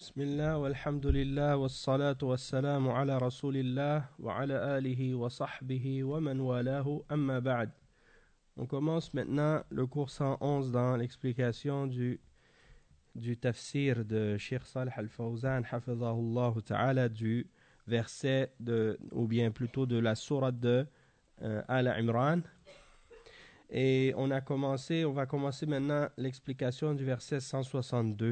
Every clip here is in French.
بسم الله والحمد لله والصلاة والسلام على رسول الله وعلى آله وصحبه ومن والاه أما بعد. On commence maintenant le cours 111 dans l'explication du tafsir de Cheikh Salih Al-Fawzan hafidhahullah ta'ala du verset ou bien plutôt de la sourate de Al-Imran. Et on va commencer maintenant l'explication du verset 162.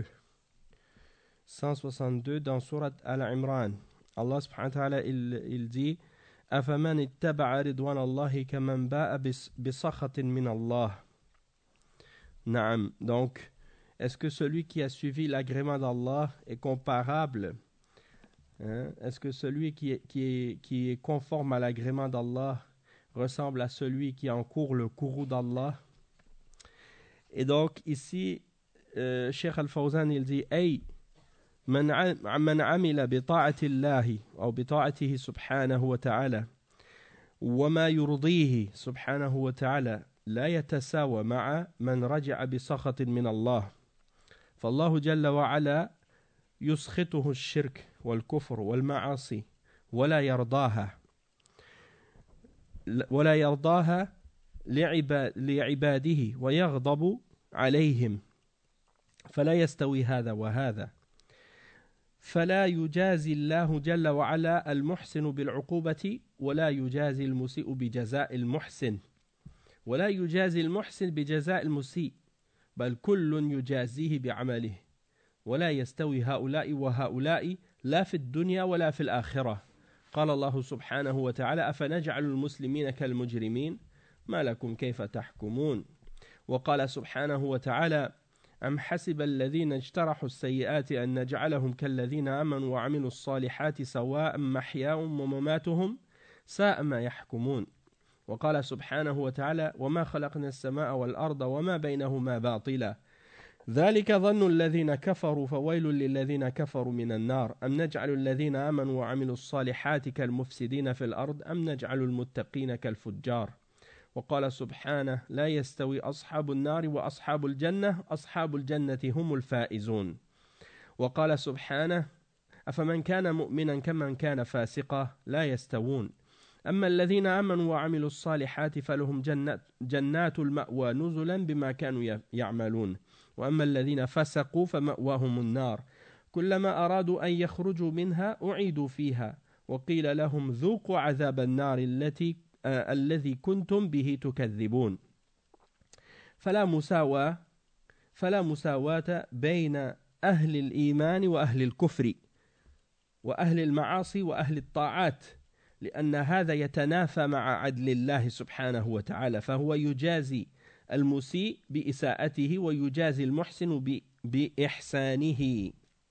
162 dans sourate Al-Imran. Allah subhanahu wa ta'ala il dit أَفَمَنِ اتَّبَعَ رِضْوَانَ اللَّهِ كَمَنْ بَاءَ بِسَخَطٍ مِّنَ اللَّهِ. Naam. Donc, est-ce que celui qui a suivi l'agrément d'Allah est comparable? Est-ce que celui qui est conforme à l'agrément d'Allah ressemble à celui qui encourt le courroux d'Allah? Et donc, ici, Cheikh Al-Fawzan il dit Hey, من عمل بطاعة الله أو بطاعته سبحانه وتعالى وما يرضيه سبحانه وتعالى لا يتساوى مع من رجع بسخط من الله فالله جل وعلا يسخطه الشرك والكفر والمعاصي ولا يرضاها لعباده ويغضب عليهم فلا يستوي هذا وهذا فلا يجازي الله جل وعلا المحسن بالعقوبة ولا يجازي المسيء بجزاء المحسن ولا يجازي المحسن بجزاء المسيء بل كل يجازيه بعمله ولا يستوي هؤلاء وهؤلاء لا في الدنيا ولا في الآخرة قال الله سبحانه وتعالى أفنجعل المسلمين كالمجرمين ما لكم كيف تحكمون وقال سبحانه وتعالى أم حسب الذين اجترحوا السيئات أن نجعلهم كالذين آمنوا وعملوا الصالحات سواء محياهم ومماتهم ساء ما يحكمون وقال سبحانه وتعالى وما خلقنا السماء والأرض وما بينهما باطلا ذلك ظن الذين كفروا فويل للذين كفروا من النار أم نجعل الذين آمنوا وعملوا الصالحات كالمفسدين في الأرض أم نجعل المتقين كالفجار وقال سبحانه لا يستوي أصحاب النار وأصحاب الجنة هم الفائزون وقال سبحانه أفمن كان مؤمنا كمن كان فاسقا لا يستوون أما الذين آمنوا وعملوا الصالحات فلهم جنات المأوى نزلا بما كانوا يعملون وأما الذين فسقوا فمأواهم النار كلما أرادوا أن يخرجوا منها أعيدوا فيها وقيل لهم ذوقوا عذاب النار الذي كنتم به تكذبون فلا مساواة بين أهل الإيمان وأهل الكفر وأهل المعاصي وأهل الطاعات لأن هذا يتنافى مع عدل الله سبحانه وتعالى فهو يجازي المسيء بإساءته ويجازي المحسن بإحسانه.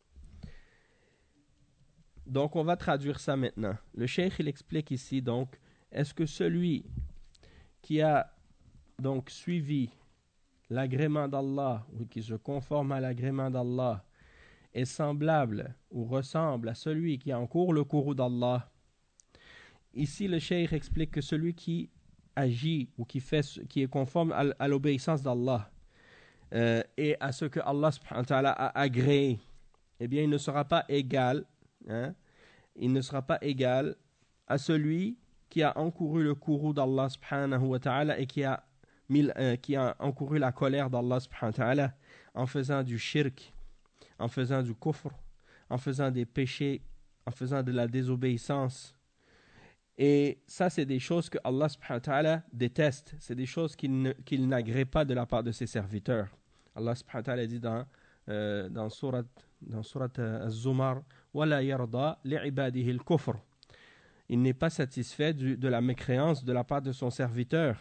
Donc on va traduire ça maintenant. Le cheikh il explique ici donc est-ce que celui qui a donc suivi l'agrément d'Allah ou qui se conforme à l'agrément d'Allah est semblable ou ressemble à celui qui encourt le courroux d'Allah? Ici, le cheikh explique que celui qui agit ou qui est conforme à l'obéissance d'Allah et à ce que Allah subhanahu wa ta'ala a agréé, eh bien, il ne sera pas égal, il ne sera pas égal à celui qui a encouru le courroux d'Allah subhanahu wa ta'ala et qui a encouru la colère d'Allah subhanahu wa ta'ala en faisant du shirk, en faisant du kufr, en faisant des péchés, en faisant de la désobéissance. Et ça, c'est des choses que Allah subhanahu wa ta'ala déteste. C'est des choses qu'il n'agrée pas de la part de ses serviteurs. Allah subhanahu wa ta'ala dit dans surat Az-Zumar وَلَا يَرْضَى لِعِبَادِهِ الْكُفْرِ. Il n'est pas satisfait de la mécréance de la part de son serviteur.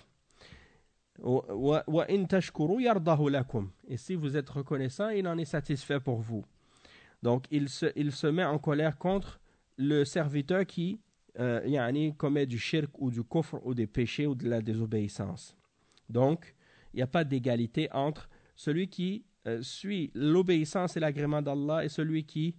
وَإِن تَشْكُرُوا يَرْضَهُ لَكُمْ. Et si vous êtes reconnaissant, il en est satisfait pour vous. Donc, il se met en colère contre le serviteur qui commet du shirk ou du kufr ou des péchés ou de la désobéissance. Donc, il n'y a pas d'égalité entre celui qui suit l'obéissance et l'agrément d'Allah et celui qui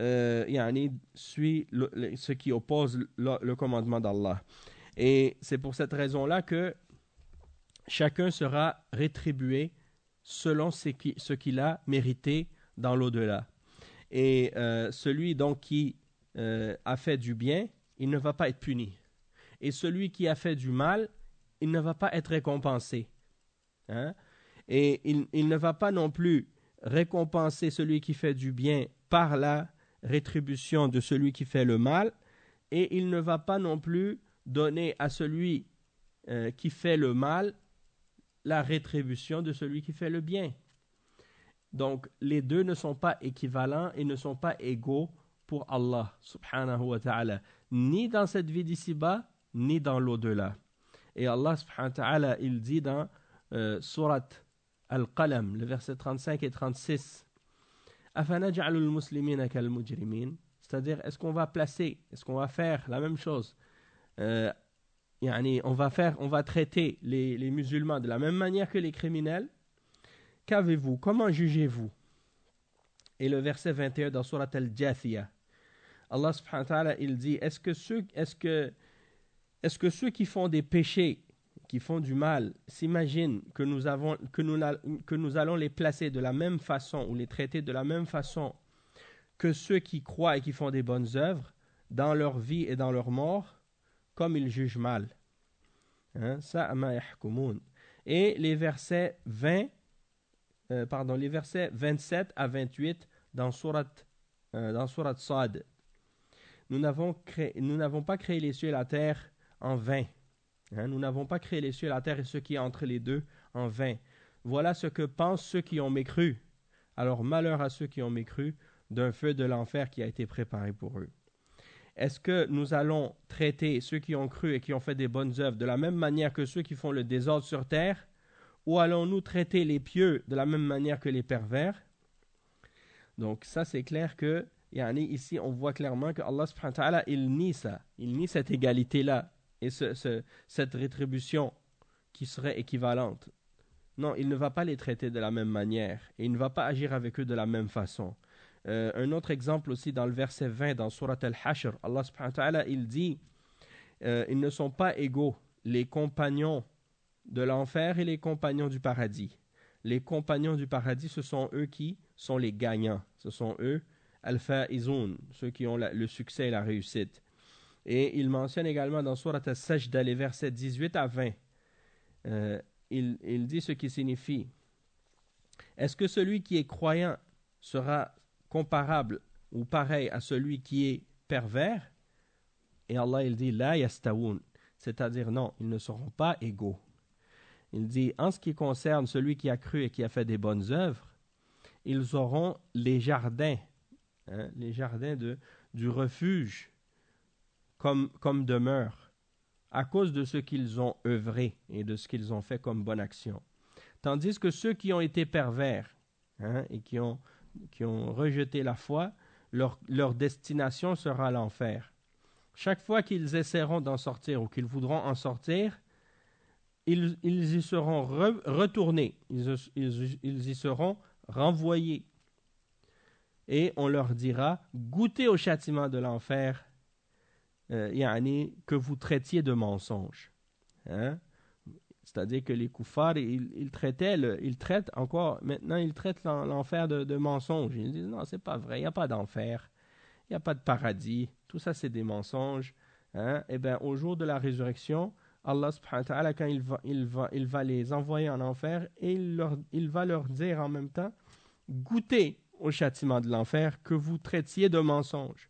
suit ce qui oppose le commandement d'Allah. Et c'est pour cette raison-là que chacun sera rétribué selon ce qu'il a mérité dans l'au-delà. Et celui donc qui a fait du bien, il ne va pas être puni. Et celui qui a fait du mal, il ne va pas être récompensé. Hein? Et il ne va pas non plus récompenser celui qui fait du bien par la rétribution de celui qui fait le mal, et il ne va pas non plus donner à celui qui fait le mal la rétribution de celui qui fait le bien. Donc, les deux ne sont pas équivalents et ne sont pas égaux pour Allah, subhanahu wa ta'ala, ni dans cette vie d'ici-bas, ni dans l'au-delà. Et Allah, subhanahu wa ta'ala, il dit dans Surat Al-Qalam, le verset 35 et 36, أَفَنَجْعَلُ الْمُسْلِمِينَ كَالْمُجْرِمِينَ, c'est-à-dire, est-ce qu'on va faire la même chose, on va traiter les musulmans de la même manière que les criminels? Qu'avez-vous? Comment jugez-vous? Et le verset 21 dans Surat Al-Jathiyah, Allah subhanahu wa ta'ala, il dit, est-ce que ceux qui font des péchés, qui font du mal, s'imaginent que nous allons les placer de la même façon ou les traiter de la même façon que ceux qui croient et qui font des bonnes œuvres dans leur vie et dans leur mort, comme ils jugent mal? Et les versets 27 à 28 dans Surat Sad. Nous n'avons pas créé les cieux et la terre en vain. Nous n'avons pas créé les cieux et la terre et ce qui est entre les deux en vain. Voilà ce que pensent ceux qui ont mécru. Alors malheur à ceux qui ont mécru d'un feu de l'enfer qui a été préparé pour eux. Est-ce que nous allons traiter ceux qui ont cru et qui ont fait des bonnes œuvres de la même manière que ceux qui font le désordre sur terre? Ou allons-nous traiter les pieux de la même manière que les pervers? Donc ça, c'est clair que ici, on voit clairement que Allah subhanahu wa ta'ala, il nie ça. Il nie cette égalité-là et cette rétribution qui serait équivalente. Non, il ne va pas les traiter de la même manière et il ne va pas agir avec eux de la même façon. Un autre exemple aussi dans le verset 20 dans Surat Al-Hashr, Allah subhanahu wa ta'ala, il dit ils ne sont pas égaux, les compagnons de l'enfer et les compagnons du paradis. Les compagnons du paradis, ce sont eux qui sont les gagnants. Ce sont eux, al-fa'izoun, ceux qui ont le succès et la réussite. Et il mentionne également dans Surat Al-Sajda, les versets 18 à 20, il dit ce qui signifie: est-ce que celui qui est croyant sera comparable ou pareil à celui qui est pervers? Et Allah, il dit la yastawoun, c'est-à-dire non, ils ne seront pas égaux. Il dit, en ce qui concerne celui qui a cru et qui a fait des bonnes œuvres, ils auront les jardins du refuge comme demeure, à cause de ce qu'ils ont œuvré et de ce qu'ils ont fait comme bonne action. Tandis que ceux qui ont été pervers et qui ont rejeté la foi, leur destination sera l'enfer. Chaque fois qu'ils essaieront d'en sortir ou qu'ils voudront en sortir, ils y seront retournés, ils y seront renvoyés. Et on leur dira, goûtez au châtiment de l'enfer, que vous traitiez de mensonge. C'est-à-dire que les koufars, ils traitent encore, maintenant ils traitent l'enfer de mensonge. Ils disent, non, c'est pas vrai, il n'y a pas d'enfer, il n'y a pas de paradis, tout ça c'est des mensonges. Et bien au jour de la résurrection, Allah subhanahu wa ta'ala, quand il va les envoyer en enfer, et il va leur dire en même temps, goûtez au châtiment de l'enfer que vous traitiez de mensonge.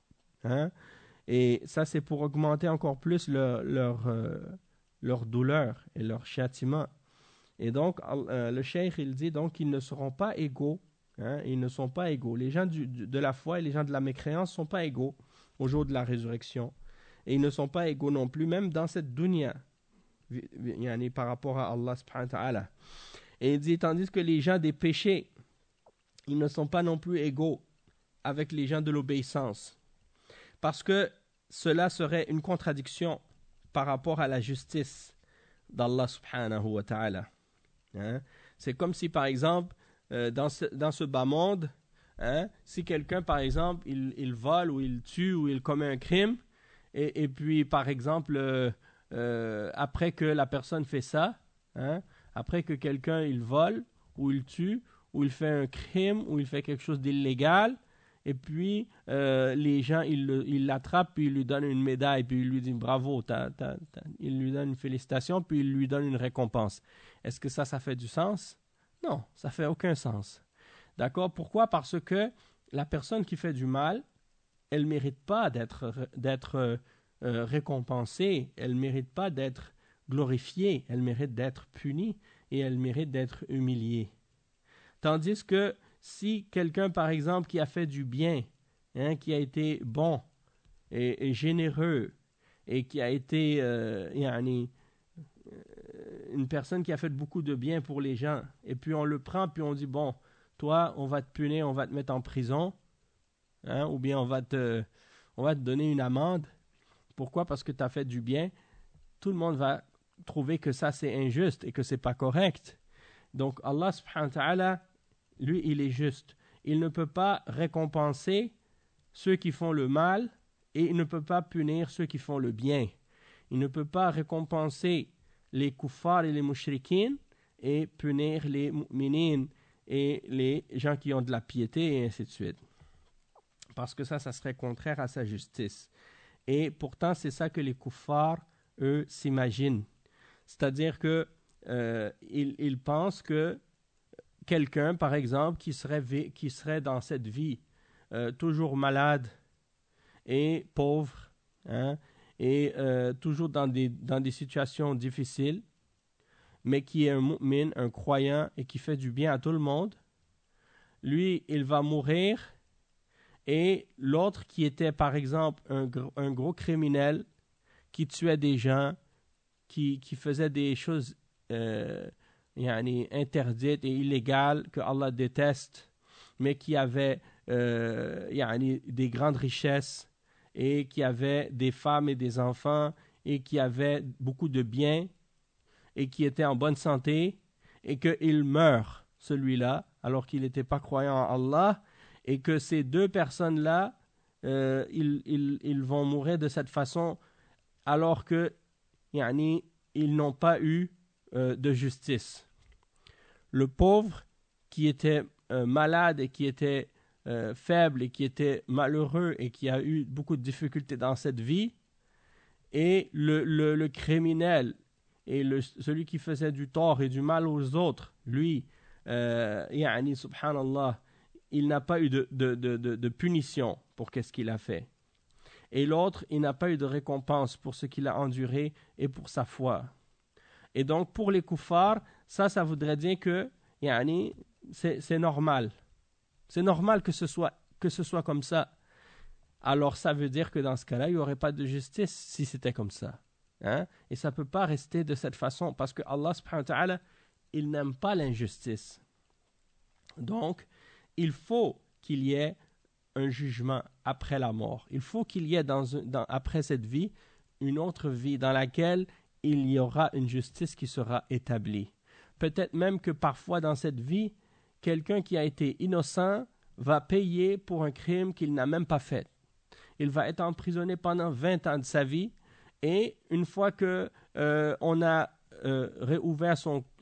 Et ça, c'est pour augmenter encore plus leur douleur et leur châtiment. Et donc, le cheikh, il dit donc qu'ils ne seront pas égaux. Ils ne sont pas égaux. Les gens de la foi et les gens de la mécréance ne sont pas égaux au jour de la résurrection. Et ils ne sont pas égaux non plus, même dans cette dunya, par rapport à Allah subhanahu wa ta'ala. Et il dit, tandis que les gens des péchés, ils ne sont pas non plus égaux avec les gens de l'obéissance. Parce que cela serait une contradiction par rapport à la justice d'Allah subhanahu wa ta'ala. C'est comme si, par exemple, dans ce bas monde, si quelqu'un, par exemple, il vole ou il tue ou il commet un crime, et puis, par exemple, après que la personne fait ça, après que quelqu'un il vole ou il tue ou il fait un crime ou il fait quelque chose d'illégal, et puis les gens, ils l'attrapent, puis ils lui donnent une médaille, puis ils lui disent bravo, ils lui donnent une félicitation, puis ils lui donnent une récompense. Est-ce que ça fait du sens? Non, ça fait aucun sens. D'accord? Pourquoi? Parce que la personne qui fait du mal, elle ne mérite pas d'être récompensée, elle ne mérite pas d'être glorifiée, elle mérite d'être punie et elle mérite d'être humiliée. Tandis que si quelqu'un, par exemple, qui a fait du bien, qui a été bon et généreux et qui a été une personne qui a fait beaucoup de bien pour les gens, et puis on le prend, puis on dit, bon, toi, on va te punir, on va te mettre en prison, ou bien on va te donner une amende. Pourquoi? Parce que tu as fait du bien. Tout le monde va trouver que ça, c'est injuste et que c'est pas correct. Donc, Allah subhanahu wa ta'ala, lui, il est juste. Il ne peut pas récompenser ceux qui font le mal et il ne peut pas punir ceux qui font le bien. Il ne peut pas récompenser les kuffars et les mushrikines et punir les mu'minines et les gens qui ont de la piété et ainsi de suite. Parce que ça serait contraire à sa justice. Et pourtant, c'est ça que les kuffars, eux, s'imaginent. C'est-à-dire que ils pensent que quelqu'un, par exemple, qui serait dans cette vie toujours malade et pauvre, et toujours dans des situations difficiles, mais qui est un mu'min, un croyant, et qui fait du bien à tout le monde, lui, il va mourir, et l'autre qui était, par exemple, un gros criminel, qui tuait des gens, qui faisait des choses interdites et illégales que Allah déteste, mais qui avait des grandes richesses et qui avait des femmes et des enfants et qui avait beaucoup de biens et qui était en bonne santé et qu'il meurt, celui-là, alors qu'il n'était pas croyant en Allah, et que ces deux personnes-là, ils vont mourir de cette façon alors que ils n'ont pas eu de justice. Le pauvre qui était malade et qui était faible et qui était malheureux et qui a eu beaucoup de difficultés dans cette vie, et le criminel et celui qui faisait du tort et du mal aux autres, lui, subhanallah, il n'a pas eu de punition pour qu'est-ce qu'il a fait. Et l'autre, il n'a pas eu de récompense pour ce qu'il a enduré et pour sa foi. Et donc, pour les kuffars, ça voudrait dire que c'est normal. C'est normal que ce soit comme ça. Alors, ça veut dire que dans ce cas-là, il n'y aurait pas de justice si c'était comme ça. Et ça ne peut pas rester de cette façon parce que Allah subhanahu wa ta'ala, il n'aime pas l'injustice. Donc, il faut qu'il y ait un jugement après la mort. Il faut qu'il y ait après cette vie une autre vie dans laquelle il y aura une justice qui sera établie. Peut-être même que parfois dans cette vie, quelqu'un qui a été innocent va payer pour un crime qu'il n'a même pas fait. Il va être emprisonné pendant 20 ans de sa vie et une fois que on a réouvert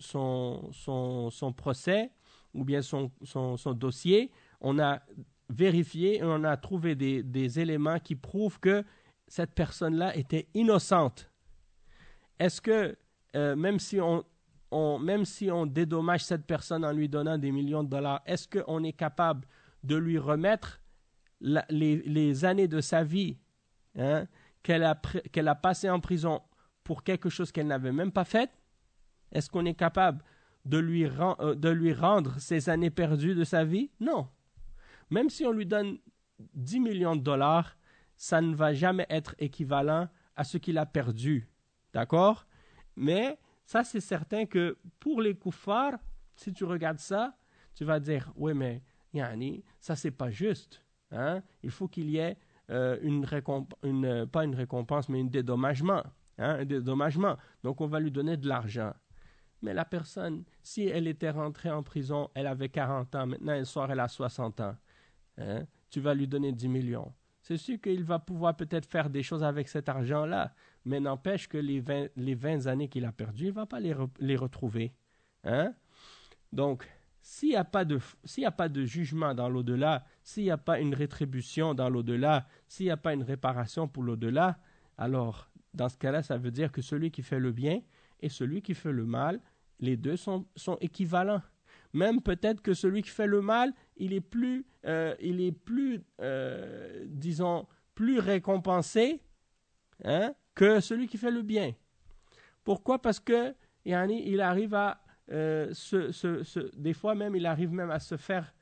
son procès ou bien son dossier, on a vérifié et on a trouvé des éléments qui prouvent que cette personne-là était innocente. Est-ce que même si on dédommage cette personne en lui donnant des millions de dollars, est-ce qu'on est capable de lui remettre les années de sa vie qu'elle a passé en prison pour quelque chose qu'elle n'avait même pas fait? Est-ce qu'on est capable de lui rendre ces années perdues de sa vie? Non. Même si on lui donne 10 millions de dollars, ça ne va jamais être équivalent à ce qu'il a perdu. D'accord? Mais ça, c'est certain que pour les kuffars, si tu regardes ça, tu vas dire, oui, mais ça, c'est pas juste. Il faut qu'il y ait pas une récompense, mais un dédommagement. Un dédommagement. Donc, on va lui donner de l'argent. Mais la personne, si elle était rentrée en prison, elle avait 40 ans, maintenant elle sort, elle a 60 ans. Tu vas lui donner 10 millions. C'est sûr qu'il va pouvoir peut-être faire des choses avec cet argent-là, mais n'empêche que les 20 années qu'il a perdues, il ne va pas les retrouver. Donc, s'il n'y a pas de jugement dans l'au-delà, s'il n'y a pas une rétribution dans l'au-delà, s'il n'y a pas une réparation pour l'au-delà, alors dans ce cas-là, ça veut dire que celui qui fait le bien et celui qui fait le mal, les deux sont équivalents. Même peut-être que celui qui fait le mal, il est plus disons, plus récompensé, hein, que celui qui fait le bien. Pourquoi? Parce que il arrive à des fois même, il arrive même à se faire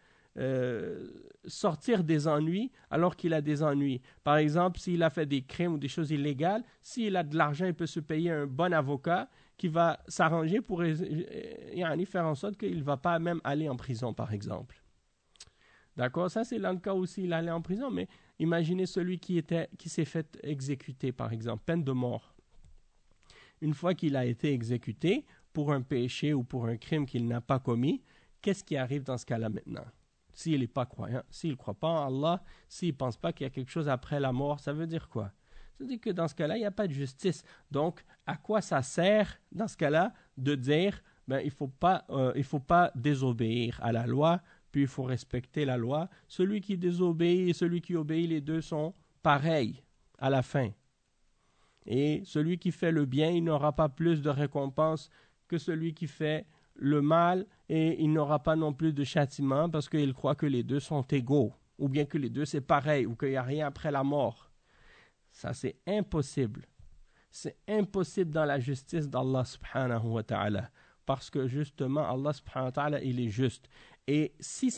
sortir des ennuis alors qu'il a des ennuis. Par exemple, s'il a fait des crimes ou des choses illégales, s'il a de l'argent, il peut se payer un bon avocat qui va s'arranger pour faire en sorte qu'il ne va pas même aller en prison, par exemple. D'accord? Ça, c'est dans le cas où il allait en prison, mais imaginez celui qui s'est fait exécuter, par exemple, peine de mort. Une fois qu'il a été exécuté pour un péché ou pour un crime qu'il n'a pas commis, qu'est-ce qui arrive dans ce cas-là maintenant? S'il n'est pas croyant, s'il ne croit pas en Allah, s'il ne pense pas qu'il y a quelque chose après la mort, ça veut dire quoi? Ça veut dire que dans ce cas-là, il n'y a pas de justice. Donc, à quoi ça sert, dans ce cas-là, de dire il ne faut pas désobéir à la loi, puis il faut respecter la loi. Celui qui désobéit et celui qui obéit, les deux sont pareils à la fin. Et celui qui fait le bien, il n'aura pas plus de récompense que celui qui fait le mal, et il n'aura pas non plus de châtiment parce qu'il croit que les deux sont égaux, ou bien que les deux c'est pareil, ou qu'il n'y a rien après la mort. Ça, c'est impossible. C'est impossible dans la justice d'Allah subhanahu wa ta'ala. Parce que justement, Allah subhanahu wa ta'ala, il est juste. Et si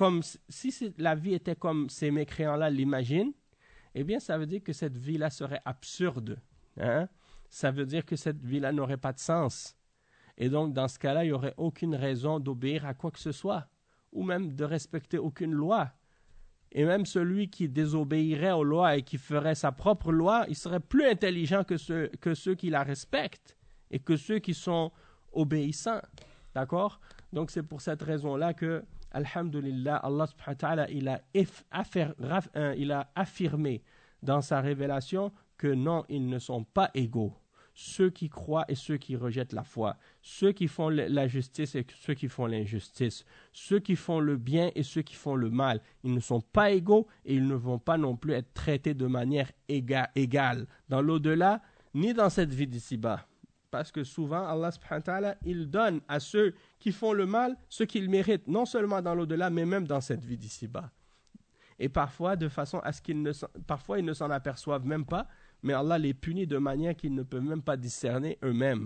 la vie était comme ces mécréants-là l'imaginent, eh bien, ça veut dire que cette vie-là serait absurde. Hein? Ça veut dire que cette vie-là n'aurait pas de sens. Et donc, dans ce cas-là, il n'y aurait aucune raison d'obéir à quoi que ce soit, ou même de respecter aucune loi. Et même celui qui désobéirait aux lois et qui ferait sa propre loi, il serait plus intelligent que ceux qui la respectent et que ceux qui sont obéissants. D'accord? Donc, c'est pour cette raison-là que, alhamdulillah, Allah subhanahu wa ta'ala, il a affirmé dans sa révélation que non, ils ne sont pas égaux. Ceux qui croient et ceux qui rejettent la foi, ceux qui font la justice et ceux qui font l'injustice, ceux qui font le bien et ceux qui font le mal, ils ne sont pas égaux et ils ne vont pas non plus être traités de manière égale dans l'au-delà ni dans cette vie d'ici-bas. Parce que souvent, Allah subhanahu wa ta'ala, il donne à ceux qui font le mal ce qu'ils méritent, non seulement dans l'au-delà, mais même dans cette vie d'ici-bas. Et parfois, de façon à ce qu'ils ne s'en aperçoivent même pas, mais Allah les punit de manière qu'ils ne peuvent même pas discerner eux-mêmes.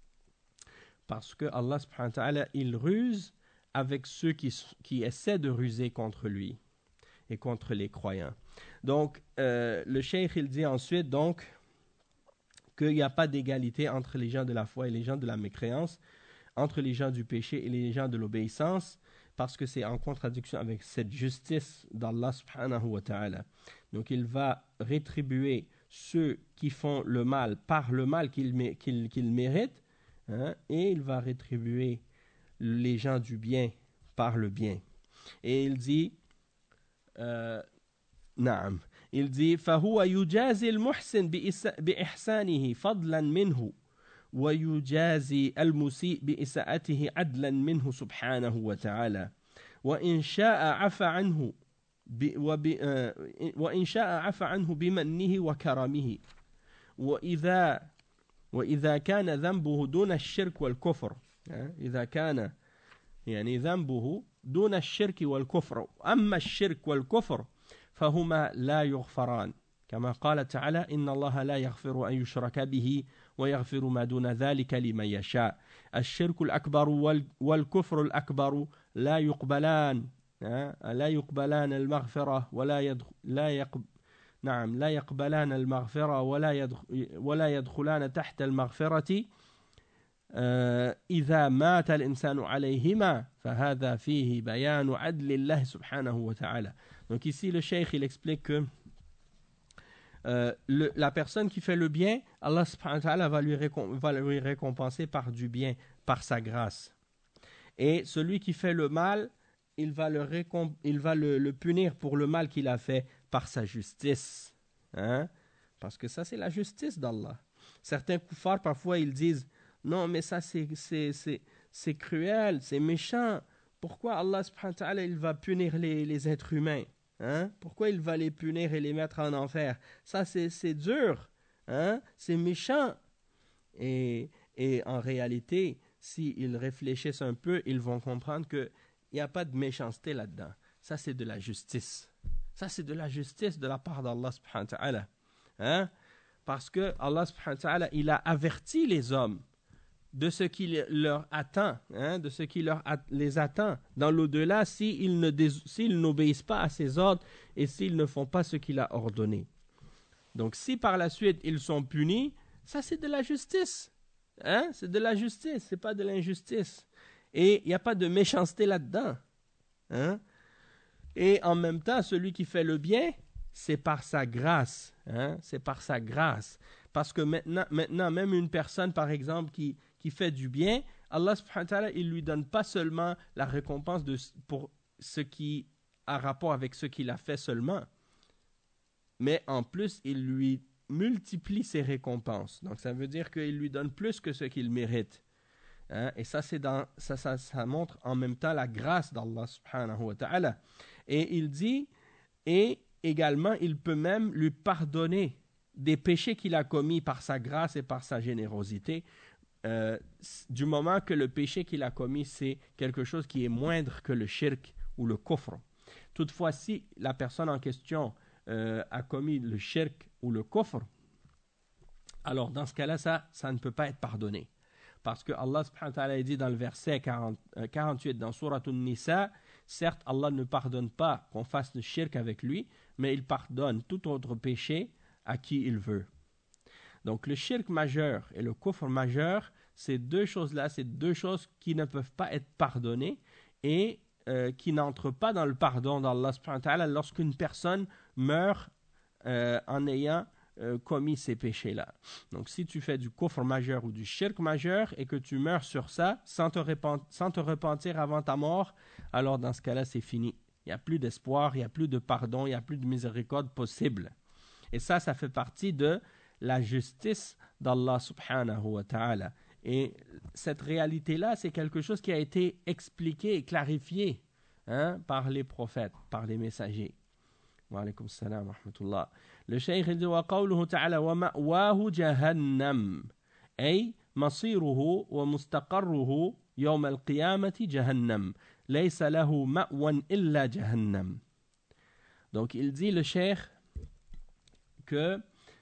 Parce que Allah subhanahu wa ta'ala, il ruse avec ceux qui essaient de ruser contre lui et contre les croyants. Donc, le cheikh, il dit ensuite donc qu'il n'y a pas d'égalité entre les gens de la foi et les gens de la mécréance, entre les gens du péché et les gens de l'obéissance, parce que c'est en contradiction avec cette justice d'Allah subhanahu wa ta'ala. Donc, il va rétribuer ceux qui font le mal par le mal qu'ils méritent, hein, et il va rétribuer les gens du bien par le bien. Et il dit نعم il dit فهو يجازي المحسن بإحسانه فضلا منه ويجازي المسيء بإساءته عدلا منه سبحانه وتعالى وإن شاء عفى عنه وإن شاء عفى عنه بمنه وكرمه وإذا كان ذنبه دون الشرك والكفر إذا كان ذنبه دون الشرك والكفر أما الشرك والكفر فهما لا يغفران كما قال تعالى إن الله لا يغفر أن يشرك به ويغفر ما دون ذلك لمن يشاء الشرك الأكبر والكفر الأكبر لا يقبلان المغفرة لا يقبلان المغفرة ولا يدخلان تحت المغفرة إذا مات الإنسان عليهما فهذا فيه بيان عدل الله سبحانه وتعالى. Donc ici le cheikh il explique que la personne qui fait le bien, Allah subhanahu wa ta'ala va lui récompenser par du bien, par sa grâce. Et celui qui fait le mal, il va le punir pour le mal qu'il a fait par sa justice. Hein? Parce que ça, c'est la justice d'Allah. Certains koufars, parfois, ils disent « Non, mais ça, c'est cruel, c'est méchant. pourquoi Allah subhanahu wa ta'ala il va punir les êtres humains? Hein? Pourquoi il va les punir et les mettre en enfer? Ça, c'est dur. Hein? C'est méchant. Et en réalité, s'ils réfléchissent un peu, ils vont comprendre qu'il n'y a pas de méchanceté là-dedans. Ça, c'est de la justice. Ça, c'est de la justice de la part d'Allah subhanahu wa ta'ala. Hein? Parce que Allah subhanahu wa ta'ala, il a averti les hommes de ce qui leur attend, hein, de ce qui les attend dans l'au-delà s'ils n'obéissent pas à ses ordres et s'ils ne font pas ce qu'il a ordonné. Donc si par la suite ils sont punis, ça c'est de la justice. Hein? C'est de la justice, c'est pas de l'injustice. Et il n'y a pas de méchanceté là-dedans. Hein? Et en même temps, celui qui fait le bien, c'est par sa grâce. Hein? C'est par sa grâce. Parce que maintenant, même une personne, par exemple, qui fait du bien, Allah subhanahu wa ta'ala, il ne lui donne pas seulement la récompense pour ce qui a rapport avec ce qu'il a fait seulement, mais en plus, il lui multiplie ses récompenses. Donc, ça veut dire qu'il lui donne plus que ce qu'il mérite. Hein? Et ça, ça montre en même temps la grâce d'Allah subhanahu wa ta'ala. Et il dit, et également, il peut même lui pardonner des péchés qu'il a commis par sa grâce et par sa générosité, du moment que le péché qu'il a commis, c'est quelque chose qui est moindre que le shirk ou le kufr. Toutefois, si la personne en question a commis le shirk ou le kufr, alors dans ce cas-là, ça ne peut pas être pardonné. Parce que Allah subhanahu wa ta'ala dit dans le verset 48 dans Surat An-Nisa, certes, Allah ne pardonne pas qu'on fasse le shirk avec lui, mais il pardonne tout autre péché à qui il veut. Donc le shirk majeur et le kufr majeur, ces deux choses-là, c'est deux choses qui ne peuvent pas être pardonnées et qui n'entrent pas dans le pardon d'Allah subhanahu wa ta'ala lorsqu'une personne meurt en ayant commis ces péchés-là. Donc si tu fais du kufr majeur ou du shirk majeur et que tu meurs sur ça sans te repentir avant ta mort, alors dans ce cas-là, c'est fini. Il n'y a plus d'espoir, il n'y a plus de pardon, il n'y a plus de miséricorde possible. Et ça fait partie de la justice d'Allah subhanahu wa ta'ala. Et cette réalité-là, c'est quelque chose qui a été expliqué et clarifié par les prophètes, par les messagers. Wa alaykum salam wa rahmatullah. Le cheikh dit wa qawluhu ta'ala wa ma'wahu jahannam ay masiruhu wa mustaqarruhu yawm al-qiyamati jahannam laysa lahu ma'wan illa jahannam. Donc il dit le cheikh que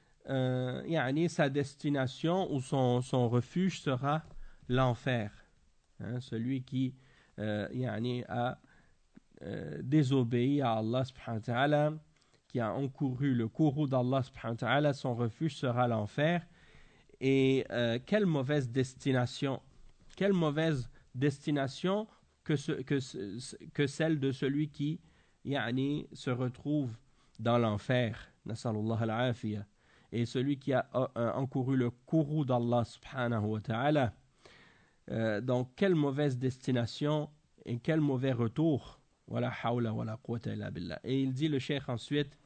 sa destination ou son refuge sera l'enfer. Celui qui a désobéi à Allah subhanahu wa ta'ala, qui a encouru le courroux d'Allah subhanahu wa ta'ala, son refuge sera l'enfer. Et quelle mauvaise destination que celle de celui qui se retrouve dans l'enfer. Nasallallahu al-afiyah. Et celui qui a encouru le courroux d'Allah subhanahu wa ta'ala. Donc, quelle mauvaise destination et quel mauvais retour. Wala hawla wala quwwata illa billah. Et il dit le cheikh ensuite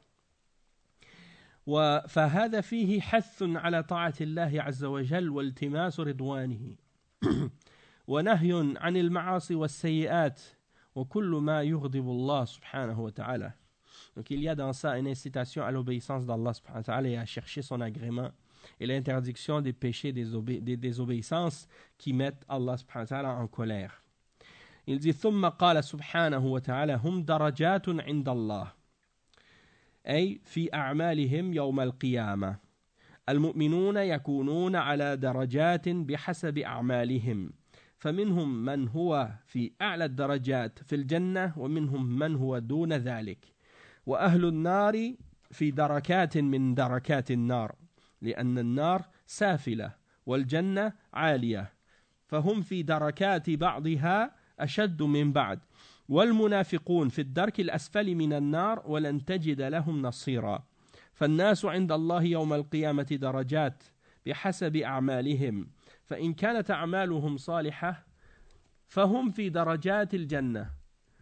فهذا فيه حث على طاعة الله عز وجل والتماس رضوانه ونهي عن المعاصي والسيئات وكل ما يغضب الله سبحانه وتعالى. Donc il y a dans ça une incitation à l'obéissance d'Allah subhanahu wa ta'ala et à chercher son agrément et l'interdiction des péchés, des désobéissances qui mettent Allah subhanahu wa ta'ala en colère. Il dit ثم قال سبحانه وتعالى هم درجات عند الله أي في أعمالهم يوم القيامة المؤمنون يكونون على درجات بحسب أعمالهم فمنهم من هو في أعلى الدرجات في الجنة ومنهم من هو دون ذلك وأهل النار في دركات من دركات النار لأن النار سافلة والجنة عالية فهم في دركات بعضها أشد من بعد والمنافقون في الدرك الأسفل من النار ولن تجد لهم نصيرا فالناس عند الله يوم القيامة درجات بحسب أعمالهم فإن كانت أعمالهم صالحة فهم في درجات الجنة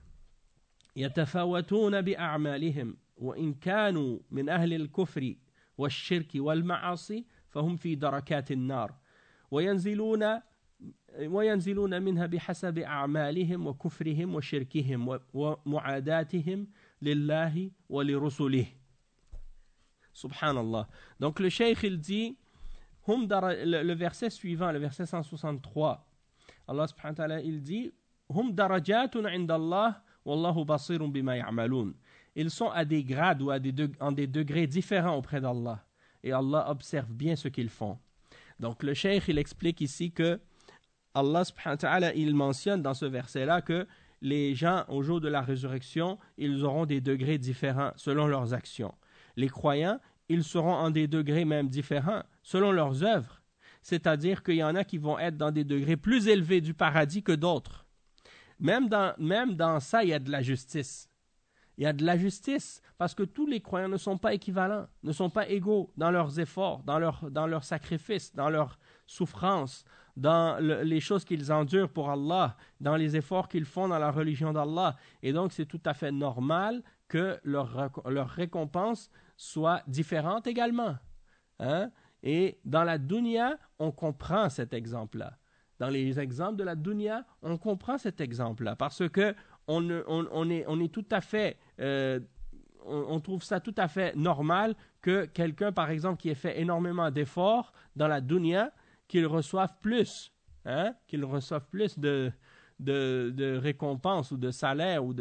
يتفاوتون بأعمالهم وإن كانوا من أهل الكفر والشرك والمعاصي فهم في دركات النار وينزلون وينزلون منها بحسب أعمالهم وكفرهم وشركهم ومعاداتهم لله ولرسله. Subhanallah. Donc le cheikh il dit, le verset suivant, le verset 163, Allah subhanahu wa ta'ala il dit, hum darajatun indallah wallahu basirun bima ya'malun. Ils sont à des grades ou en des degrés différents auprès d'Allah. Et Allah observe bien ce qu'ils font. Donc le cheikh il explique ici que Allah subhanahu wa ta'ala il mentionne dans ce verset-là que les gens au jour de la résurrection, ils auront des degrés différents selon leurs actions. Les croyants, ils seront en des degrés même différents selon leurs œuvres. C'est-à-dire qu'il y en a qui vont être dans des degrés plus élevés du paradis que d'autres. Même dans ça, il y a de la justice. Il y a de la justice parce que tous les croyants ne sont pas équivalents, ne sont pas égaux dans leurs efforts, dans leurs sacrifices, dans leurs souffrances, dans les choses qu'ils endurent pour Allah, dans les efforts qu'ils font dans la religion d'Allah. Et donc, c'est tout à fait normal que leur récompense soit différente également. Hein? Et dans la dunya, on comprend cet exemple-là. Dans les exemples de la dunya, on comprend cet exemple-là parce que on est tout à fait, on trouve ça tout à fait normal que quelqu'un, par exemple, qui ait fait énormément d'efforts dans la dunya, qu'il reçoive plus, hein, qu'il reçoive plus de récompenses ou de salaire ou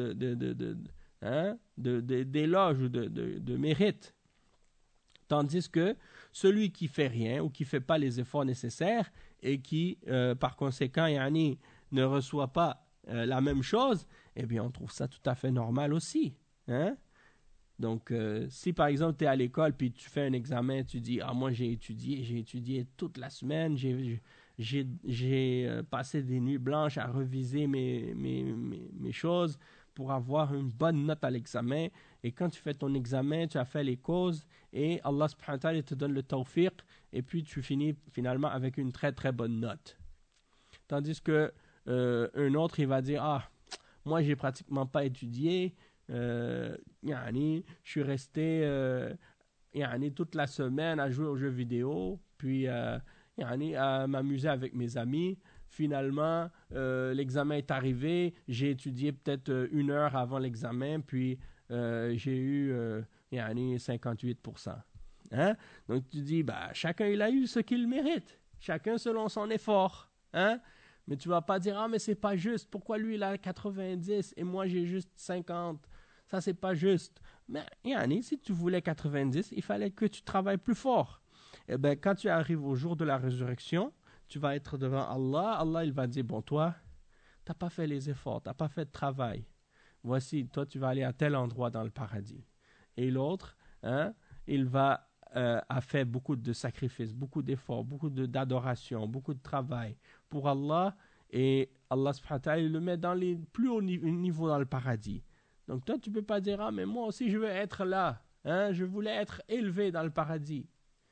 d'éloges ou de mérite. Tandis que celui qui fait rien ou qui ne fait pas les efforts nécessaires et qui, par conséquent, ne reçoit pas la même chose, eh bien, on trouve ça tout à fait normal aussi. Hein? Donc, si par exemple, tu es à l'école puis tu fais un examen, tu dis « Ah, moi, j'ai étudié toute la semaine, j'ai passé des nuits blanches à reviser mes choses pour avoir une bonne note à l'examen. » Et quand tu fais ton examen, tu as fait les causes et Allah subhanahu wa ta'ala te donne le tawfiq et puis tu finis finalement avec une très très bonne note. Tandis que un autre, il va dire « Ah, moi, j'ai pratiquement pas étudié. Je suis resté toute la semaine à jouer aux jeux vidéo, puis à m'amuser avec mes amis. Finalement, l'examen est arrivé. J'ai étudié peut-être 1 heure avant l'examen, puis j'ai eu 58%. Hein? Donc, tu dis, chacun, il a eu ce qu'il mérite. Chacun selon son effort. Hein? Mais tu ne vas pas dire, ah, mais c'est pas juste. Pourquoi lui, il a 90 et moi, j'ai juste 50? Ça, c'est pas juste. Mais, si tu voulais 90, il fallait que tu travailles plus fort. Et bien, quand tu arrives au jour de la résurrection, tu vas être devant Allah. Allah, il va dire, bon, toi, tu n'as pas fait les efforts, tu n'as pas fait de travail. Voici, toi, tu vas aller à tel endroit dans le paradis. Et l'autre, il a fait beaucoup de sacrifices, beaucoup d'efforts, beaucoup d'adoration, beaucoup de travail pour Allah. Et Allah, subhanahu wa ta'ala, il le met dans les plus hauts niveaux dans le paradis. Donc toi, tu ne peux pas dire, ah, mais moi aussi, je veux être là. Je voulais être élevé dans le paradis.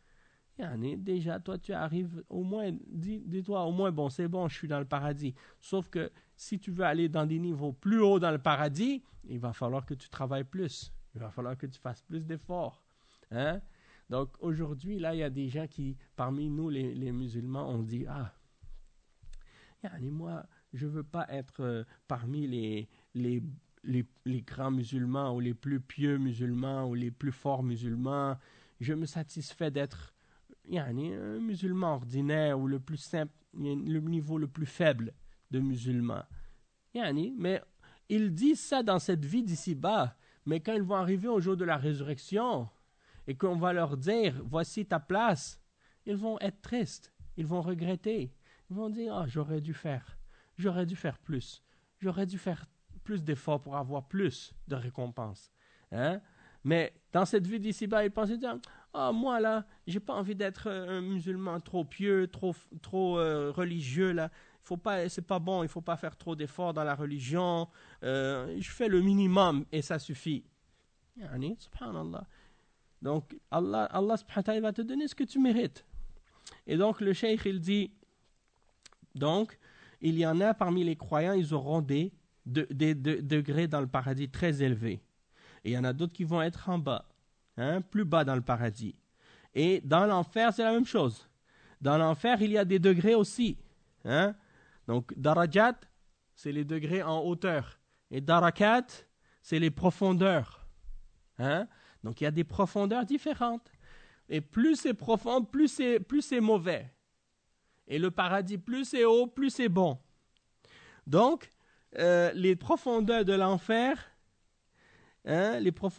Déjà, toi, tu arrives au moins, dis-toi, au moins, bon, c'est bon, je suis dans le paradis. Sauf que si tu veux aller dans des niveaux plus hauts dans le paradis, il va falloir que tu travailles plus. Il va falloir que tu fasses plus d'efforts. Hein? Donc, aujourd'hui, là, il y a des gens qui, parmi nous, les musulmans, on dit, ah, moi, je ne veux pas être parmi les grands musulmans ou les plus pieux musulmans ou les plus forts musulmans. Je me satisfais d'être un musulman ordinaire ou le plus simple, le niveau le plus faible de musulmans. Mais ils disent ça dans cette vie d'ici-bas, mais quand ils vont arriver au jour de la résurrection et qu'on va leur dire voici ta place, ils vont être tristes, ils vont regretter, ils vont dire ah, j'aurais dû faire plus, j'aurais dû faire plus d'efforts pour avoir plus de récompenses. Hein? Mais dans cette vie d'ici-bas, ils pensaient dire ah, moi là, j'ai pas envie d'être un musulman trop pieux, trop religieux là. C'est pas bon, il faut pas faire trop d'efforts dans la religion. Je fais le minimum et ça suffit. Subhanallah. Donc Allah subhanahu wa ta'ala va te donner ce que tu mérites. Et donc le cheikh il dit donc il y en a parmi les croyants, ils auront des degrés dans le paradis très élevés. Et il y en a d'autres qui vont être en bas, plus bas dans le paradis. Et dans l'enfer, c'est la même chose. Dans l'enfer, il y a des degrés aussi. Hein? Donc, darajat, c'est les degrés en hauteur. Et darakat, c'est les profondeurs. Hein? Donc, il y a des profondeurs différentes. Et plus c'est profond, plus c'est mauvais. Et le paradis, plus c'est haut, plus c'est bon. Donc, les profondeurs de l'enfer, hein,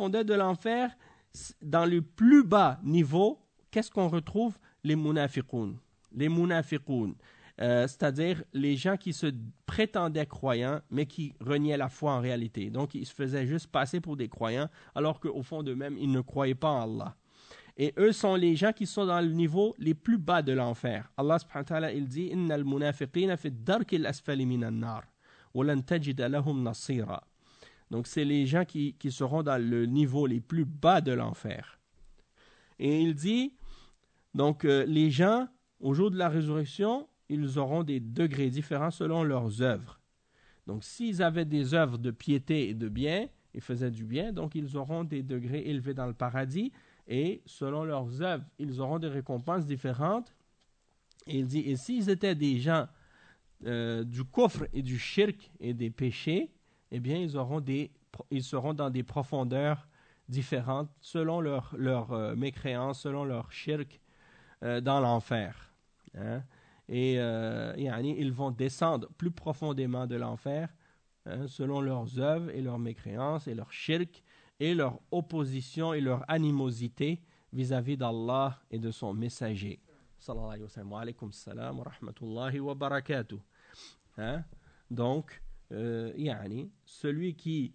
dans le plus bas niveau, qu'est-ce qu'on retrouve? Les munafiqoun. Les munafiqoun. C'est-à-dire les gens qui se prétendaient croyants, mais qui reniaient la foi en réalité. Donc, ils se faisaient juste passer pour des croyants, alors qu'au fond d'eux-mêmes, ils ne croyaient pas en Allah. Et eux sont les gens qui sont dans le niveau les plus bas de l'enfer. Allah subhanahu wa ta'ala, il dit « Inna al-munafiqina fi ad-darki al-asfali min an-nar, wa lan tajida lahum nasira » Donc, c'est les gens qui seront dans le niveau les plus bas de l'enfer. Et il dit, donc, les gens, au jour de la résurrection, ils auront des degrés différents selon leurs œuvres. Donc, s'ils avaient des œuvres de piété et de bien, ils faisaient du bien, donc ils auront des degrés élevés dans le paradis, et selon leurs œuvres, ils auront des récompenses différentes. Et il dit, et s'ils étaient des gens du kufr et du shirk et des péchés, eh bien, ils seront dans des profondeurs différentes selon leur mécréance, selon leur shirk dans l'enfer. Hein? Et ils vont descendre plus profondément de l'enfer selon leurs œuvres et leurs mécréances et leur shirk et leur opposition et leur animosité vis-à-vis d'Allah et de son messager. Sallallahu alayhi wa sallam. Wa alaykum salam wa rahmatullahi wa barakatuh. Hein? Donc, celui qui,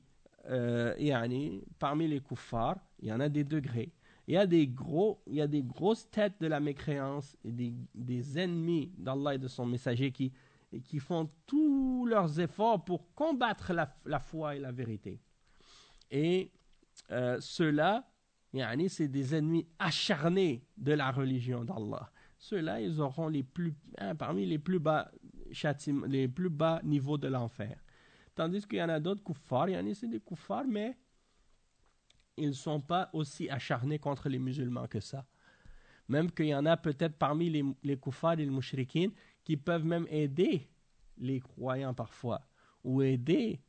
parmi les kuffars, il y en a des degrés. Il y a des grosses têtes de la mécréance et des ennemis d'Allah et de son messager qui font tous leurs efforts pour combattre la foi et la vérité. Et ceux-là, c'est des ennemis acharnés de la religion d'Allah. Ceux-là, ils auront parmi les plus bas châtiments, les plus bas niveaux de l'enfer. Tandis qu'il y en a d'autres kuffars, c'est des kuffars, mais ils ne sont pas aussi acharnés contre les musulmans que ça. Même qu'il y en a peut-être parmi les kuffars et les mushrikines qui peuvent même aider les croyants parfois, ou aider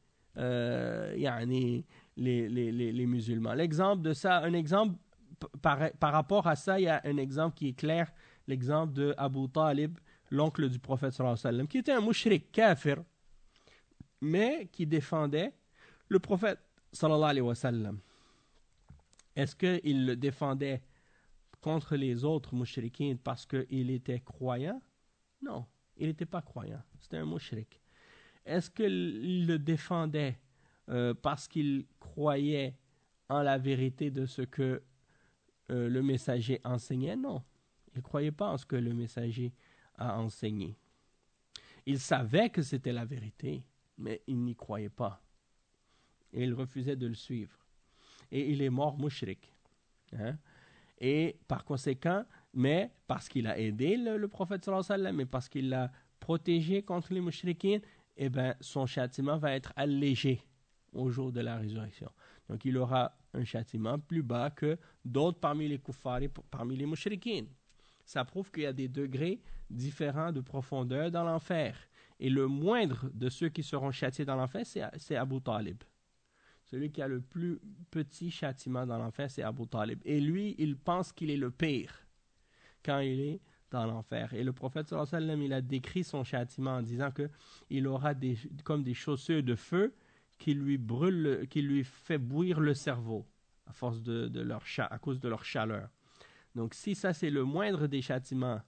les musulmans. L'exemple de ça, un exemple par rapport à ça, il y a un exemple qui est clair, l'exemple de Abu Talib, l'oncle du prophète sallallahu alayhi wa sallam, qui était un mushrik kafir, mais qui défendait le prophète sallallahu alayhi wa sallam. Est-ce qu'il le défendait contre les autres mushrikines parce qu'il était croyant? Non, il n'était pas croyant, c'était un mushrik. Est-ce qu'il le défendait parce qu'il croyait en la vérité de ce que le messager enseignait? Non, il ne croyait pas en ce que le messager a enseigné. Il savait que c'était la vérité, mais il n'y croyait pas. Et il refusait de le suivre. Et il est mort mushrik. Hein? Et par conséquent, mais parce qu'il a aidé le prophète sallallahu alayhi wa sallam, mais parce qu'il l'a protégé contre les mushrikines, eh bien, son châtiment va être allégé au jour de la résurrection. Donc, il aura un châtiment plus bas que d'autres parmi les kuffars et parmi les mushrikines. Ça prouve qu'il y a des degrés différents de profondeur dans l'enfer. Et le moindre de ceux qui seront châtiés dans l'enfer, c'est Abu Talib. Celui qui a le plus petit châtiment dans l'enfer, c'est Abu Talib. Et lui, il pense qu'il est le pire quand il est dans l'enfer. Et le prophète sallallahu alayhi wa sallam, il a décrit son châtiment en disant qu'il aura comme des chaussures de feu qui lui brûlent, qui lui fait bouillir le cerveau à cause de leur chaleur. Donc si ça c'est le moindre des châtiments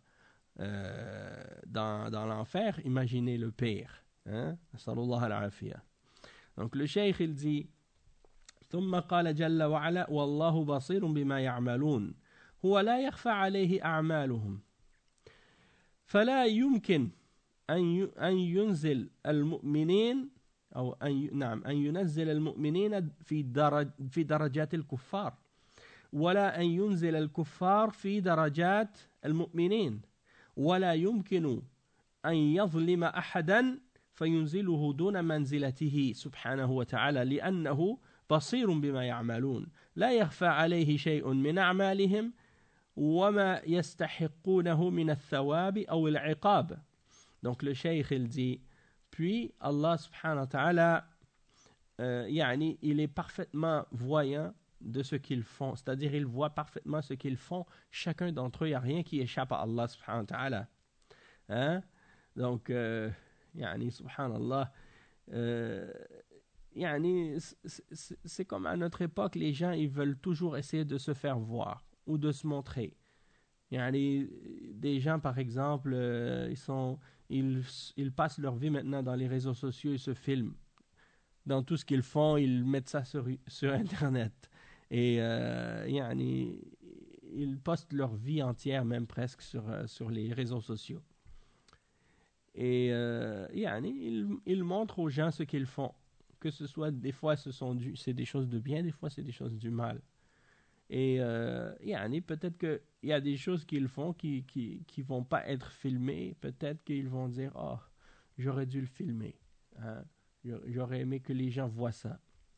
dans l'enfer, imaginez le pire. Hein? Sallallahu alayhi wa. Donc le cheikh il dit ثم قال جل وعلا والله بصير بما يعملون هو لا يخفى عليه أعمالهم فلا يمكن أن ينزل المؤمنين أو أن ينزل المؤمنين في درجات الكفار ولا أن ينزل الكفار في درجات المؤمنين ولا يمكن أن يظلم أحدا فينزله دون منزلته سبحانه وتعالى لأنه بصير بما يعملون لا يخفى عليه شيء من أعمالهم وما يستحقونه من الثواب أو العقاب Donc le cheikh il dit, puis Allah subhanahu wa ta'ala, il est parfaitement voyant de ce qu'ils font, c'est-à-dire il voit parfaitement ce qu'ils font, chacun d'entre eux, il n'y a rien qui échappe à Allah subhanahu wa ta'ala. Hein? Donc, subhanallah, c'est comme à notre époque, les gens ils veulent toujours essayer de se faire voir ou de se montrer. Des gens par exemple, ils passent leur vie maintenant dans les réseaux sociaux, ils se filment. Dans tout ce qu'ils font, ils mettent ça sur Internet. Et ils postent leur vie entière, même presque, sur les réseaux sociaux. Et ils montrent aux gens ce qu'ils font. Que ce soit, des fois, c'est des choses de bien, des fois, c'est des choses du mal. Et peut-être qu'il y a des choses qu'ils font qui vont pas être filmées. Peut-être qu'ils vont dire, oh, j'aurais dû le filmer. Hein? J'aurais aimé que les gens voient ça.